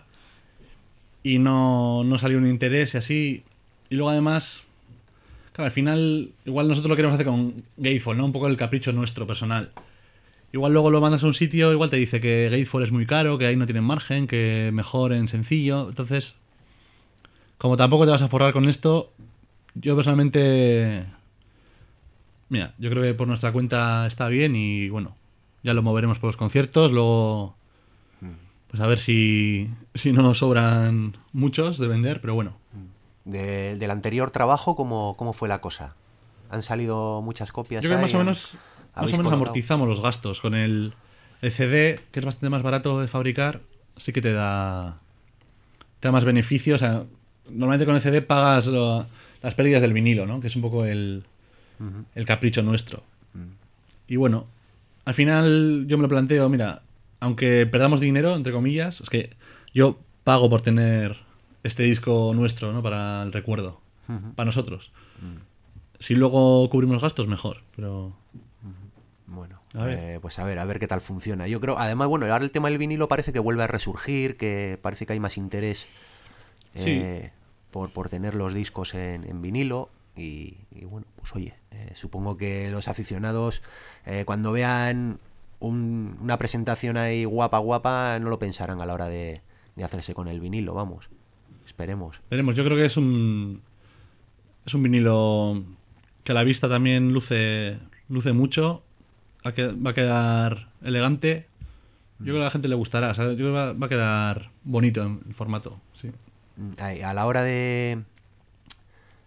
y no, no salió un interés y así. Y luego además, claro, al final, igual nosotros lo queremos hacer con Gatefold, ¿no? Un poco el capricho nuestro, personal. Igual luego lo mandas a un sitio, igual te dice que Gatefold es muy caro, que ahí no tienen margen, que mejor en sencillo. Entonces, como tampoco te vas a forrar con esto, yo personalmente... Mira, yo creo que por nuestra cuenta está bien y bueno, ya lo moveremos por los conciertos, luego... Pues a ver si, si no sobran muchos de vender, pero bueno. De, del anterior trabajo, ¿cómo, ¿cómo fue la cosa? ¿Han salido muchas copias? Yo creo que más o ¿Han, menos, más o menos amortizamos los gastos. Con el, el C D, que es bastante más barato de fabricar, sí que te da, te da más beneficios. O sea, normalmente con el C D pagas lo, las pérdidas del vinilo, ¿no? Que es un poco el, uh-huh. el capricho nuestro. Uh-huh. Y bueno, al final yo me lo planteo, mira... Aunque perdamos dinero, entre comillas, es que yo pago por tener este disco nuestro, ¿no? Para el recuerdo, uh-huh. para nosotros. Uh-huh. Si luego cubrimos gastos, mejor, pero... Uh-huh. Bueno, a ver. Eh, pues a ver, a ver qué tal funciona. Yo creo, además, bueno, ahora el tema del vinilo parece que vuelve a resurgir, que parece que hay más interés eh, sí. por, por tener los discos en, en vinilo. Y, y bueno, pues oye, eh, supongo que los aficionados, eh, cuando vean... Un, una presentación ahí guapa, guapa, no lo pensarán a la hora de, de hacerse con el vinilo, vamos. Esperemos. Veremos, yo creo que es un es un vinilo que a la vista también luce luce mucho, va a quedar elegante. Yo creo que a la gente le gustará, ¿sabes? Yo creo que va a quedar bonito en, en formato, sí. A la hora de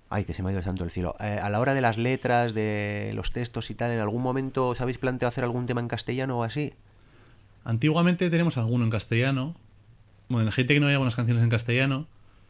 Ay, que se me ha ido el santo del cielo. Eh, a la hora de las letras, de los textos y tal, ¿en algún momento os habéis planteado hacer algún tema en castellano o así? Antiguamente tenemos alguno en castellano. Bueno, en gente que no hay algunas canciones en castellano.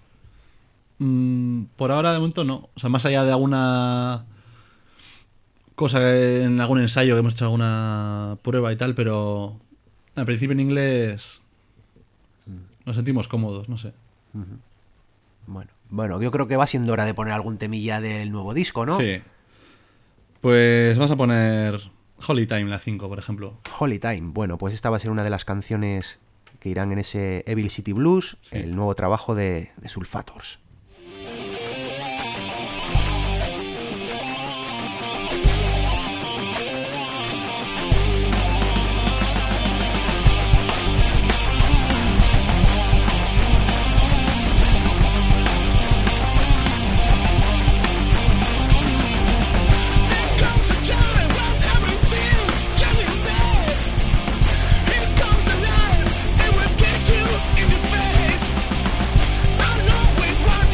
Mm, por ahora, de momento, no. O sea, más allá de alguna cosa en algún ensayo que hemos hecho alguna prueba y tal, pero al principio en inglés nos sentimos cómodos, no sé. Uh-huh. Bueno, bueno, yo creo que va siendo hora de poner algún temilla del nuevo disco, ¿no? Sí. Pues vas a poner Holy Time, la cinco, por ejemplo. Holy Time. Bueno, pues esta va a ser una de las canciones que irán en ese Evil City Blues, sí. El nuevo trabajo de, de Sulfators. One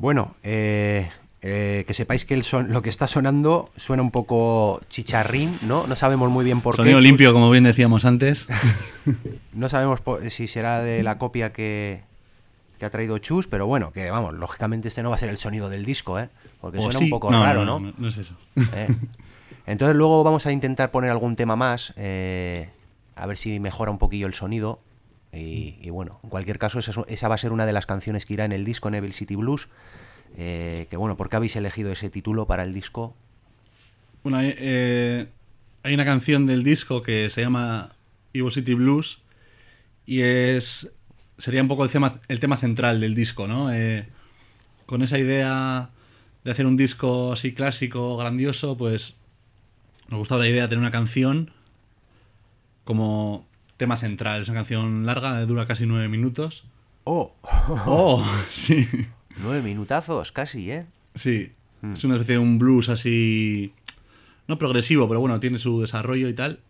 Bueno, eh, eh, que sepáis que el son, lo que está sonando suena un poco chicharrín, ¿no? No sabemos muy bien por Sonido qué. Sonido limpio, como bien decíamos antes. No sabemos por, si será de la copia que, que ha traído Chus, pero bueno, que vamos, lógicamente este no va a ser el sonido del disco, ¿eh? Porque o suena sí. un poco no, raro, no, ¿no? No, no es eso. ¿Eh? Entonces luego vamos a intentar poner algún tema más, eh, a ver si mejora un poquillo el sonido. Y, y bueno, en cualquier caso, esa, esa va a ser una de las canciones que irá en el disco Neville City Blues. Eh, que bueno, ¿por qué habéis elegido ese título para el disco? Bueno, eh, hay una canción del disco que se llama Evil City Blues y es sería un poco el tema, el tema central del disco, ¿no? Eh, con esa idea de hacer un disco así clásico, grandioso, pues nos gustaba la idea de tener una canción como tema central. Es una canción larga, dura casi nueve minutos. ¡Oh! ¡Oh! Sí. Nueve minutazos, casi, ¿eh? Sí. Mm. Es una especie de un blues así... No progresivo, pero bueno, tiene su desarrollo y tal.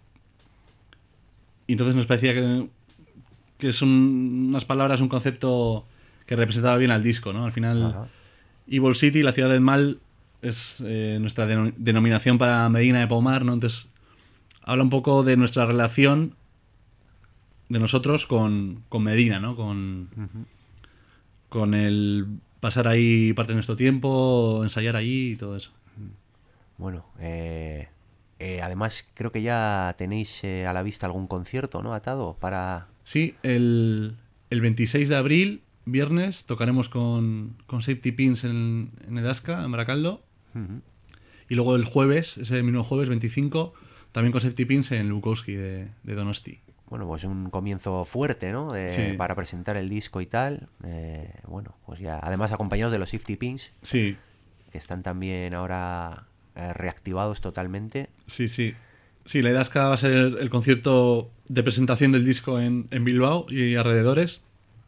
Y entonces nos parecía que, que son unas palabras, un concepto que representaba bien al disco, ¿no? Al final, Ajá. Evil City, la ciudad del mal, es eh, nuestra denom- denominación para Medina de Pomar, ¿no? Entonces, habla un poco de nuestra relación de nosotros con, con Medina, ¿no? Con, Uh-huh. con el pasar ahí parte de nuestro tiempo, ensayar allí y todo eso. Bueno, eh, eh, además creo que ya tenéis eh, a la vista algún concierto, ¿no? Atado para... Sí, el, el veintiséis de abril, viernes, tocaremos con, con Safety Pins en, en Edasca, en Baracaldo. Uh-huh. Y luego el jueves, ese mismo jueves veinticinco, también con Safety Pins en Bukowski de, de Donosti. Bueno, pues un comienzo fuerte, ¿no? Eh, Sí. Para presentar el disco y tal. Eh, bueno, pues ya. Además acompañados de los Fifty Pins, Sí, que están también ahora eh, reactivados totalmente. sí, sí. Sí, la Edasca va a ser el concierto de presentación del disco en, en Bilbao y alrededores.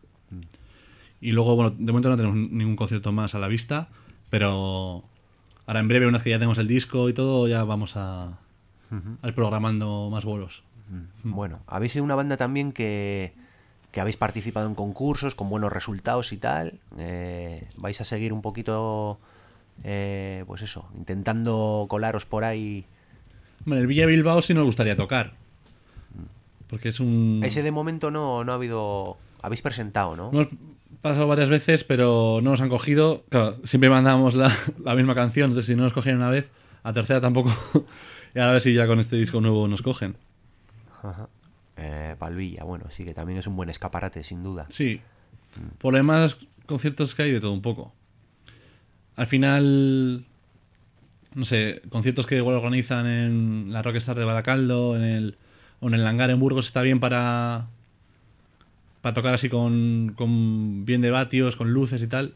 Y luego, bueno, de momento no tenemos ningún concierto más a la vista, pero ahora en breve, una vez que ya tenemos el disco y todo, ya vamos a, Uh-huh. a ir programando más bolos. Bueno, habéis sido una banda también que, que habéis participado en concursos con buenos resultados y tal. Eh, vais a seguir un poquito, eh, pues eso, intentando colaros por ahí. Bueno, el Villa Bilbao sí nos gustaría tocar. Porque es un... Ese de momento no, no ha habido... Habéis presentado, ¿no? Hemos pasado varias veces, pero no nos han cogido. Claro, siempre mandamos la, la misma canción, entonces si no nos cogieron una vez, a tercera tampoco. Y ahora a ver si ya con este disco nuevo nos cogen. Ajá. Eh, Palvilla, bueno, sí que también es un buen escaparate, sin duda. Sí. Por lo demás, conciertos que hay de todo un poco. Al final, no sé, conciertos que igual organizan en la Rockstar de Baracaldo, en el, o en el Hangar en Burgos, está bien para, para tocar así con, con bien de vatios, con luces y tal.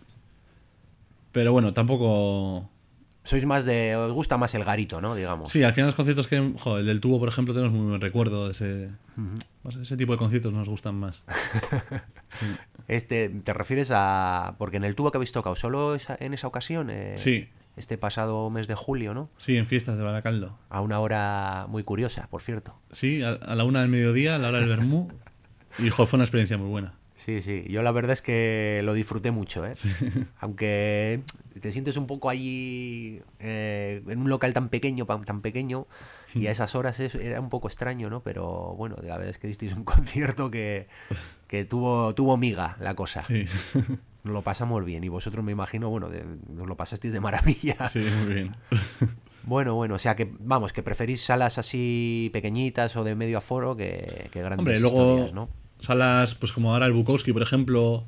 Pero bueno, tampoco... Sois más de... Os gusta más el garito, ¿no? Digamos. Sí, al final los conciertos que... Joder, el del Tubo, por ejemplo, tenemos muy buen recuerdo de ese... No sé, ese tipo de conciertos nos gustan más. Sí. Este, ¿te refieres a...? Porque en el tubo que habéis tocado, ¿solo esa, en esa ocasión? Eh, Sí. Este pasado mes de julio, ¿no? Sí, en fiestas de Baracaldo. A una hora muy curiosa, por cierto. Sí, a, a la una del mediodía, a la hora del vermú. Y jo, fue una experiencia muy buena. Sí, sí. Yo la verdad es que lo disfruté mucho, ¿eh? Sí. Aunque te sientes un poco allí eh, en un local tan pequeño, tan pequeño, y a esas horas es, era un poco extraño, ¿no? Pero bueno, la verdad es que disteis un concierto que, que tuvo, tuvo miga la cosa. Sí. Nos lo pasamos bien. Y vosotros, me imagino, bueno, de, nos lo pasasteis de maravilla. Sí, muy bien. Bueno, bueno, o sea que, vamos, que preferís salas así pequeñitas o de medio aforo que, que grandes Hombre, luego historias, ¿no? Salas, pues como ahora el Bukowski, por ejemplo,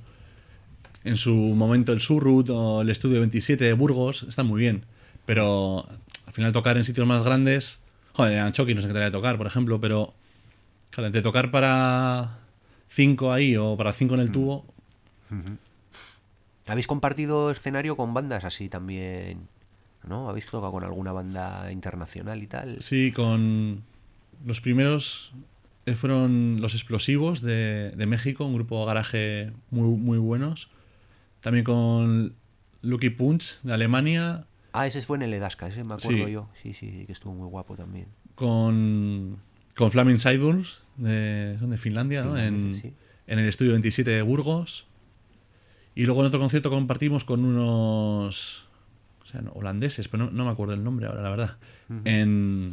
en su momento el Surrut o el Estudio veintisiete de Burgos, están muy bien. Pero al final tocar en sitios más grandes... Joder, en Anchoqui nos encantaría tocar, por ejemplo, pero... Claro, entre tocar para cinco ahí o para cinco en el tubo... Uh-huh. ¿Habéis compartido escenario con bandas así también? ¿No? ¿Habéis tocado con alguna banda internacional y tal? Sí, con los primeros fueron Los Explosivos de, de México, un grupo garaje muy, muy buenos. También con Lucky Punch de Alemania. Ah, ese fue en el Edasca, ese me acuerdo Sí. yo. Sí, sí, sí, que estuvo muy guapo también. Con, con Flaming Sideburns de, son de Finlandia, ¿no? En, Sí. en el Estudio veintisiete de Burgos. Y luego en otro concierto compartimos con unos, o sea, no, holandeses, pero no, no me acuerdo el nombre ahora, la verdad. Uh-huh. En,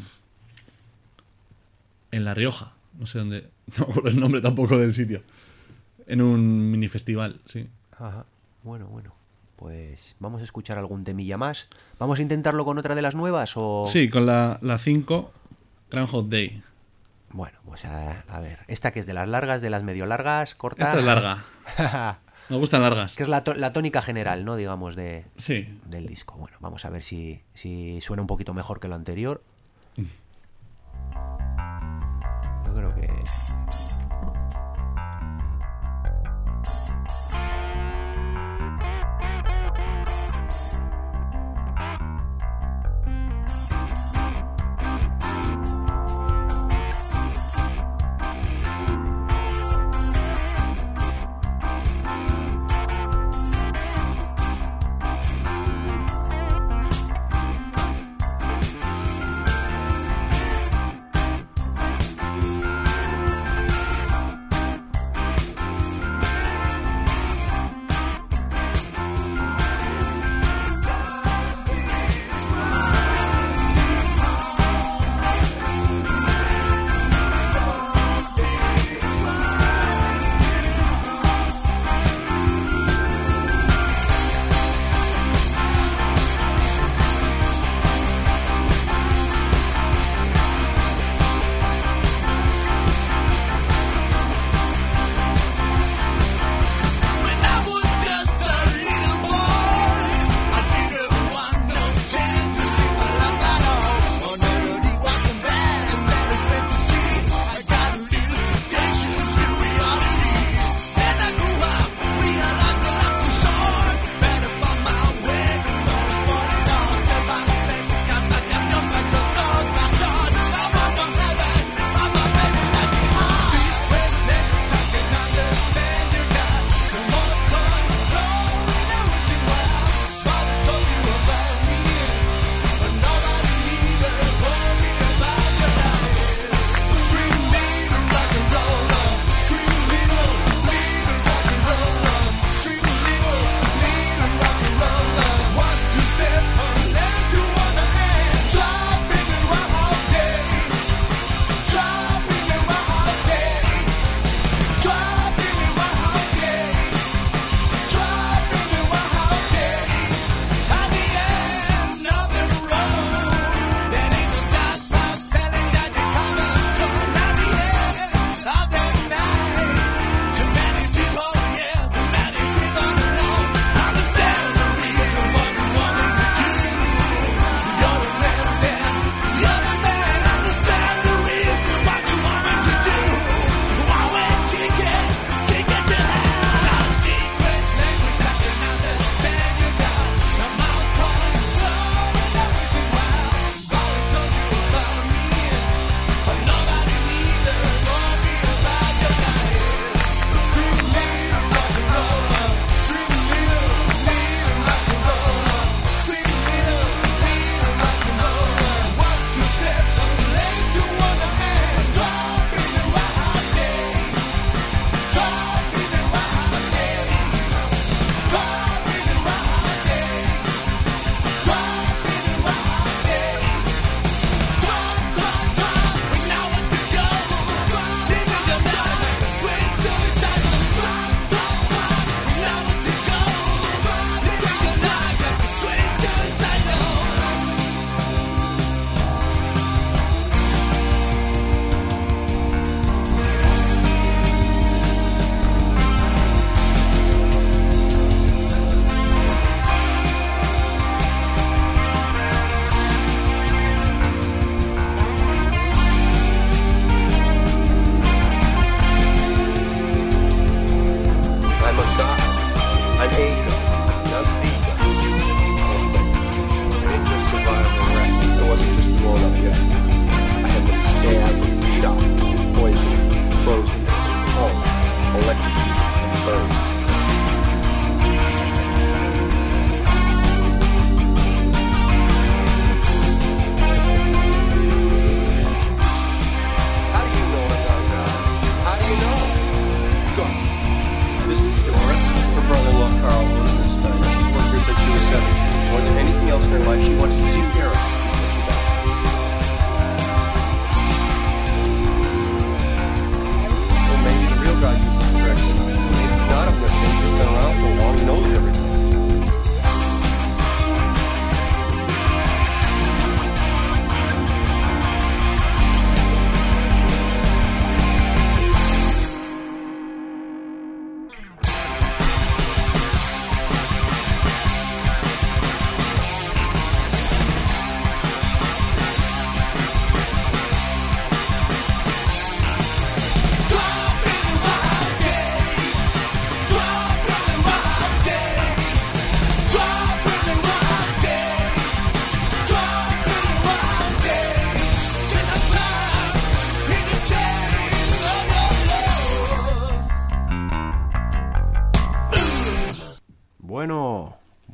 en La Rioja, no sé dónde, no me acuerdo el nombre tampoco del sitio. En un mini festival, sí. Ajá. Bueno, bueno. Pues vamos a escuchar algún temilla más. ¿Vamos a intentarlo con otra de las nuevas o...? Sí, con la cinco, Groundhog Day. Bueno, pues a, a ver. Esta que es de las largas, de las medio largas, cortas. Esta es larga. Me gustan largas. Que es la, to- la tónica general, ¿no? Digamos, de, sí. del disco. Bueno, vamos a ver si, si suena un poquito mejor que lo anterior. Yo creo que...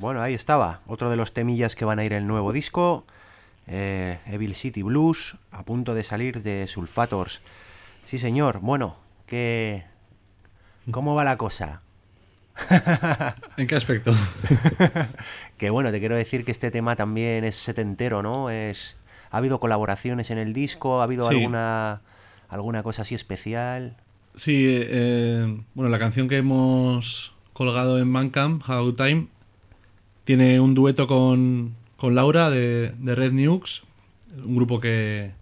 Bueno, ahí estaba. Otro de los temillas que van a ir en el nuevo disco. Eh, Evil City Blues, a punto de salir de Sulfators. Sí, señor. Bueno, ¿qué... ¿cómo va la cosa? ¿En qué aspecto? Que bueno, te quiero decir que este tema también es setentero, ¿no? Es... ¿Ha habido colaboraciones en el disco? ¿Ha habido Sí. alguna, alguna cosa así especial? Sí, eh, bueno, la canción que hemos colgado en Bandcamp, How Time, tiene un dueto con, con Laura de, de Red Nukes, un grupo que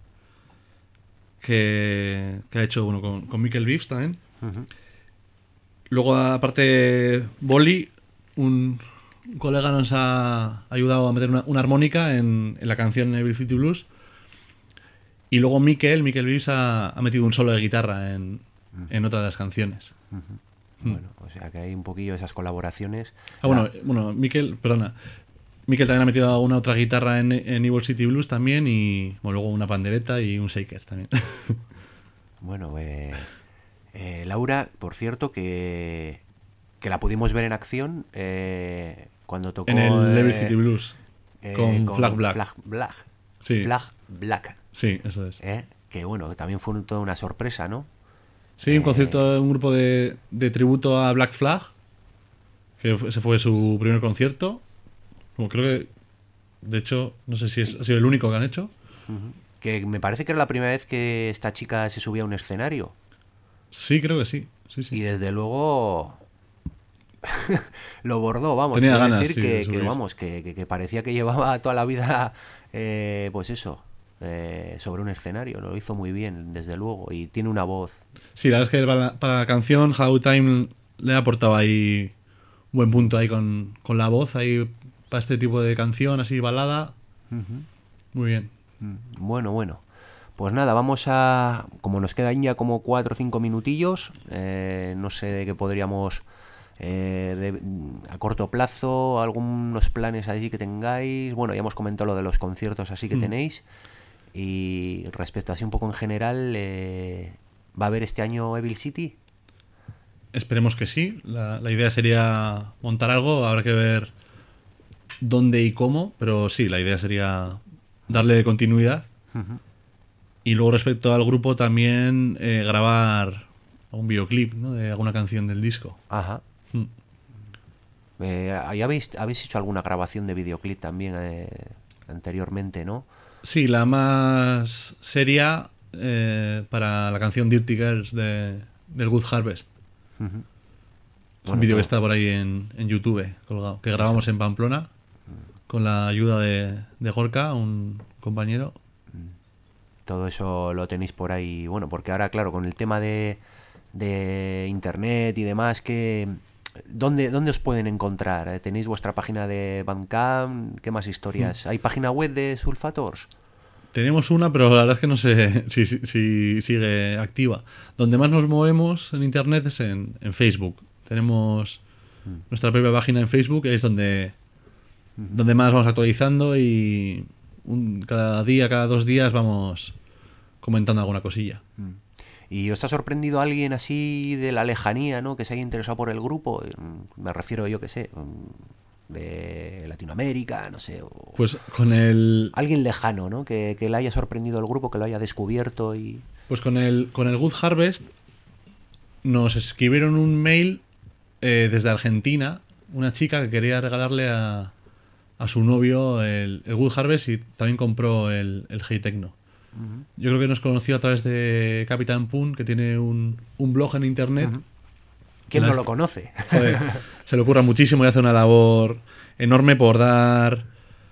que, que ha hecho bueno, con, con Mikel Beefs también. Uh-huh. Luego, aparte, Bolly, un, un colega nos ha ayudado a meter una, una armónica en, en la canción Evil City Blues. Y luego Mikel, Mikel Beefs ha, ha metido un solo de guitarra en, en otra de las canciones. Uh-huh. Bueno, o sea que hay un poquillo esas colaboraciones. Ah, bueno, La... bueno, Mikel, perdona. Mikel también ha metido una otra guitarra en, en Evil City Blues también y bueno, luego una pandereta y un shaker también. Bueno, eh, eh, Laura, por cierto, que, que la pudimos ver en acción eh, cuando tocó... En el Evil eh, City Blues, eh, con, con Flag Black. Flag Black. Sí. Flag Black. Sí, eso es. Eh, que bueno, también fue toda una sorpresa, ¿no? Sí, un concierto, un grupo de, de tributo a Black Flag, que ese fue su primer concierto. Como creo que, de hecho, no sé si es, ha sido el único que han hecho. Uh-huh. Que me parece que era la primera vez que esta chica se subía a un escenario. Sí, creo que sí. sí, sí. Y desde luego lo bordó, vamos. Tenía quiero ganas, decir sí, que, de que, subir. vamos, que, que, que parecía que llevaba toda la vida, eh, pues eso, eh, sobre un escenario. Lo hizo muy bien, desde luego. Y tiene una voz. Sí, la verdad es que para la, para la canción How Time le ha aportado ahí un buen punto ahí con, con la voz ahí para este tipo de canción así balada. Uh-huh. Muy bien. Bueno, bueno. Pues nada, vamos a... Como nos quedan ya como cuatro o cinco minutillos, eh, no sé de qué podríamos... Eh, de, a corto plazo, algunos planes allí que tengáis. Bueno, ya hemos comentado lo de los conciertos así que mm. tenéis. Y respecto así un poco en general, eh, ¿va a haber este año Evil City? Esperemos que sí. La, la idea sería montar algo, habrá que ver dónde y cómo, pero sí, la idea sería darle continuidad. Uh-huh. Y luego respecto al grupo también eh, grabar un videoclip, ¿no? De alguna canción del disco. Ajá. Hmm. Eh, ¿habéis, ¿Habéis hecho alguna grabación de videoclip también eh, anteriormente, no? Sí, la más seria eh, para la canción Dirty Girls de, del Good Harvest. Uh-huh. Es bueno, un vídeo que está por ahí en, en YouTube colgado, que grabamos Eso. en Pamplona con la ayuda de, de Gorka, un compañero. Todo eso lo tenéis por ahí, bueno, porque ahora, claro, con el tema de, de internet y demás, que ¿dónde, dónde os pueden encontrar? ¿Tenéis vuestra página de Bandcamp? ¿Qué más historias? Sí. ¿Hay página web de Sulfators? Tenemos una, pero la verdad es que no sé si, si, si sigue activa. Donde más nos movemos en internet es en, en Facebook. Tenemos mm. nuestra propia página en Facebook, es donde, mm. donde más vamos actualizando y un, cada día, cada dos días vamos comentando alguna cosilla. Mm. ¿Y os ha sorprendido alguien así de la lejanía, ¿no? Que se haya interesado por el grupo? Me refiero, yo qué sé, de Latinoamérica, no sé. O pues con el... alguien lejano, ¿no? Que, que le haya sorprendido el grupo, que lo haya descubierto y... Pues con el, con el Good Harvest nos escribieron un mail eh, desde Argentina, una chica que quería regalarle a, a su novio el, el Good Harvest y también compró el, el Hey Techno. Uh-huh. Yo creo que nos conoció a través de Capitán Pun, que tiene un, un blog en internet. Uh-huh. ¿Quién no lo conoce? Joder, se le ocurra muchísimo y hace una labor enorme por dar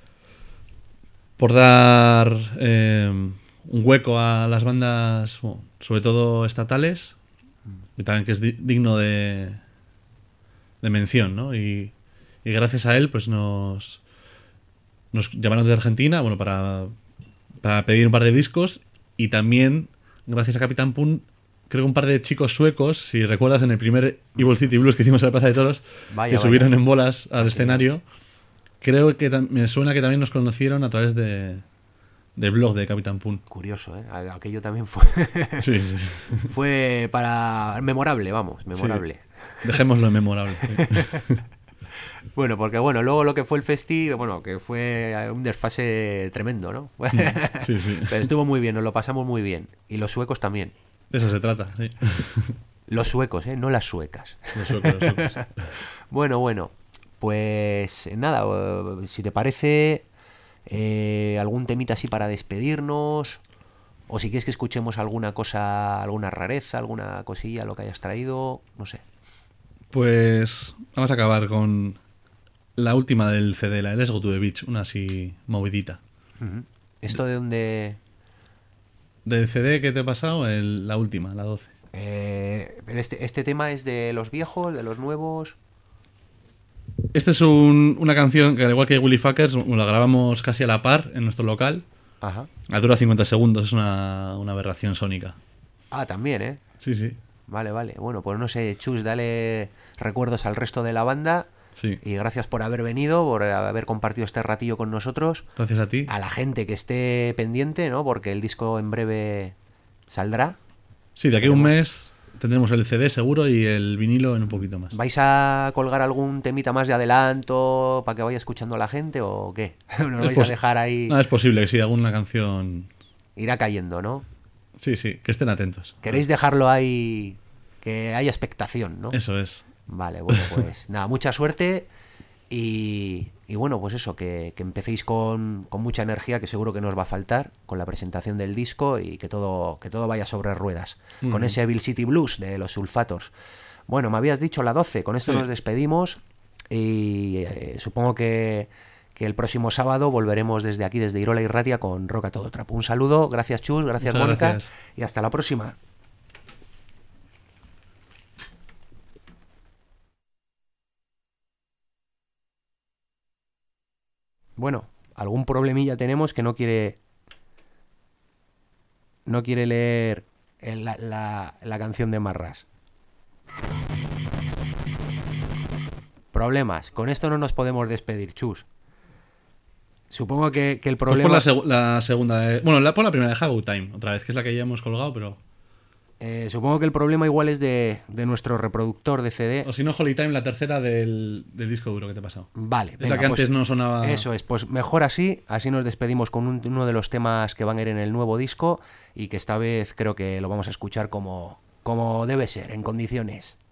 por dar eh, un hueco a las bandas, bueno, sobre todo estatales, y también que es di- digno de, de mención, ¿no? Y, y gracias a él, pues nos nos llamaron de Argentina, bueno, para para pedir un par de discos, y también gracias a Capitán Pun, creo que un par de chicos suecos, si recuerdas en el primer Evil City Blues que hicimos en la Plaza de Toros, vaya, que vaya. subieron en bolas al okay. escenario, creo que tam- me suena que también nos conocieron a través de del blog de Capitán Pun. Curioso, ¿eh? Aquello también fue sí, sí. fue para memorable, vamos, memorable. Sí. Dejémoslo en memorable. Sí. Bueno, porque bueno, luego lo que fue el festi, bueno, que fue un desfase tremendo, ¿no? Sí, sí. Pero estuvo muy bien, nos lo pasamos muy bien. Y los suecos también. De eso se trata, sí. Los suecos, ¿eh? No las suecas. Los suecos, los suecos. Bueno, bueno, pues nada, eh, si te parece, eh, algún temita así para despedirnos, o si quieres que escuchemos alguna cosa, alguna rareza, alguna cosilla, lo que hayas traído, no sé. Pues vamos a acabar con la última del C D, la de Let's Go to the Beach, una así movidita. Uh-huh. ¿Esto de dónde...? Del C D que te he pasado, el- la última, la doce. Eh, pero este, este tema es de los viejos, de los nuevos... Esta es un- una canción que, al igual que Willy Fuckers, la grabamos casi a la par en nuestro local. Ajá. La dura cincuenta segundos, es una, una aberración sónica. Ah, también, ¿eh? Sí, sí. Vale, vale. Bueno, pues no sé, Chus, dale recuerdos al resto de la banda. Sí. Y gracias por haber venido, por haber compartido este ratillo con nosotros. Gracias a ti. A la gente que esté pendiente, ¿no? Porque el disco en breve saldrá. Sí, de aquí a un mes tendremos el C D seguro y el vinilo en un poquito más. ¿Vais a colgar algún temita más de adelanto para que vaya escuchando la gente o qué? ¿Nos Es vais pos- a dejar ahí? No, es posible que sí, alguna canción. Irá cayendo, ¿no? Sí, sí, que estén atentos. ¿Queréis dejarlo ahí? Que haya expectación, ¿no? Eso es. Vale, bueno, pues nada, mucha suerte y, y bueno, pues eso, que, que empecéis con, con mucha energía, que seguro que nos va a faltar, con la presentación del disco y que todo, que todo vaya sobre ruedas, Muy con bien. ese Evil City Blues de los Sulfatos. Bueno, me habías dicho la doce, con esto Sí. nos despedimos y eh, supongo que, que el próximo sábado volveremos desde aquí, desde Irola y Ratia, con Rock a Todo Trapo. Un saludo, gracias Chus, gracias Muchas Mónica gracias. y hasta la próxima. Bueno, algún problemilla tenemos que no quiere no quiere leer el- la, la- la canción de Marras. Problemas. Con esto no nos podemos despedir, Chus. Supongo que, que el Pues problema... pon la, segu- la segunda. de- Bueno, la, pon la primera de Have Time, otra vez, que es la que ya hemos colgado, pero. eh, supongo que el problema igual es de, de nuestro reproductor de C D. O si no, Holy Time, la tercera del, del disco duro que te he pasado. Vale, Es venga, la que pues antes no sonaba. eso es, pues mejor así. Así nos despedimos con un- uno de los temas que van a ir en el nuevo disco y que esta vez creo que lo vamos a escuchar como, como debe ser, en condiciones.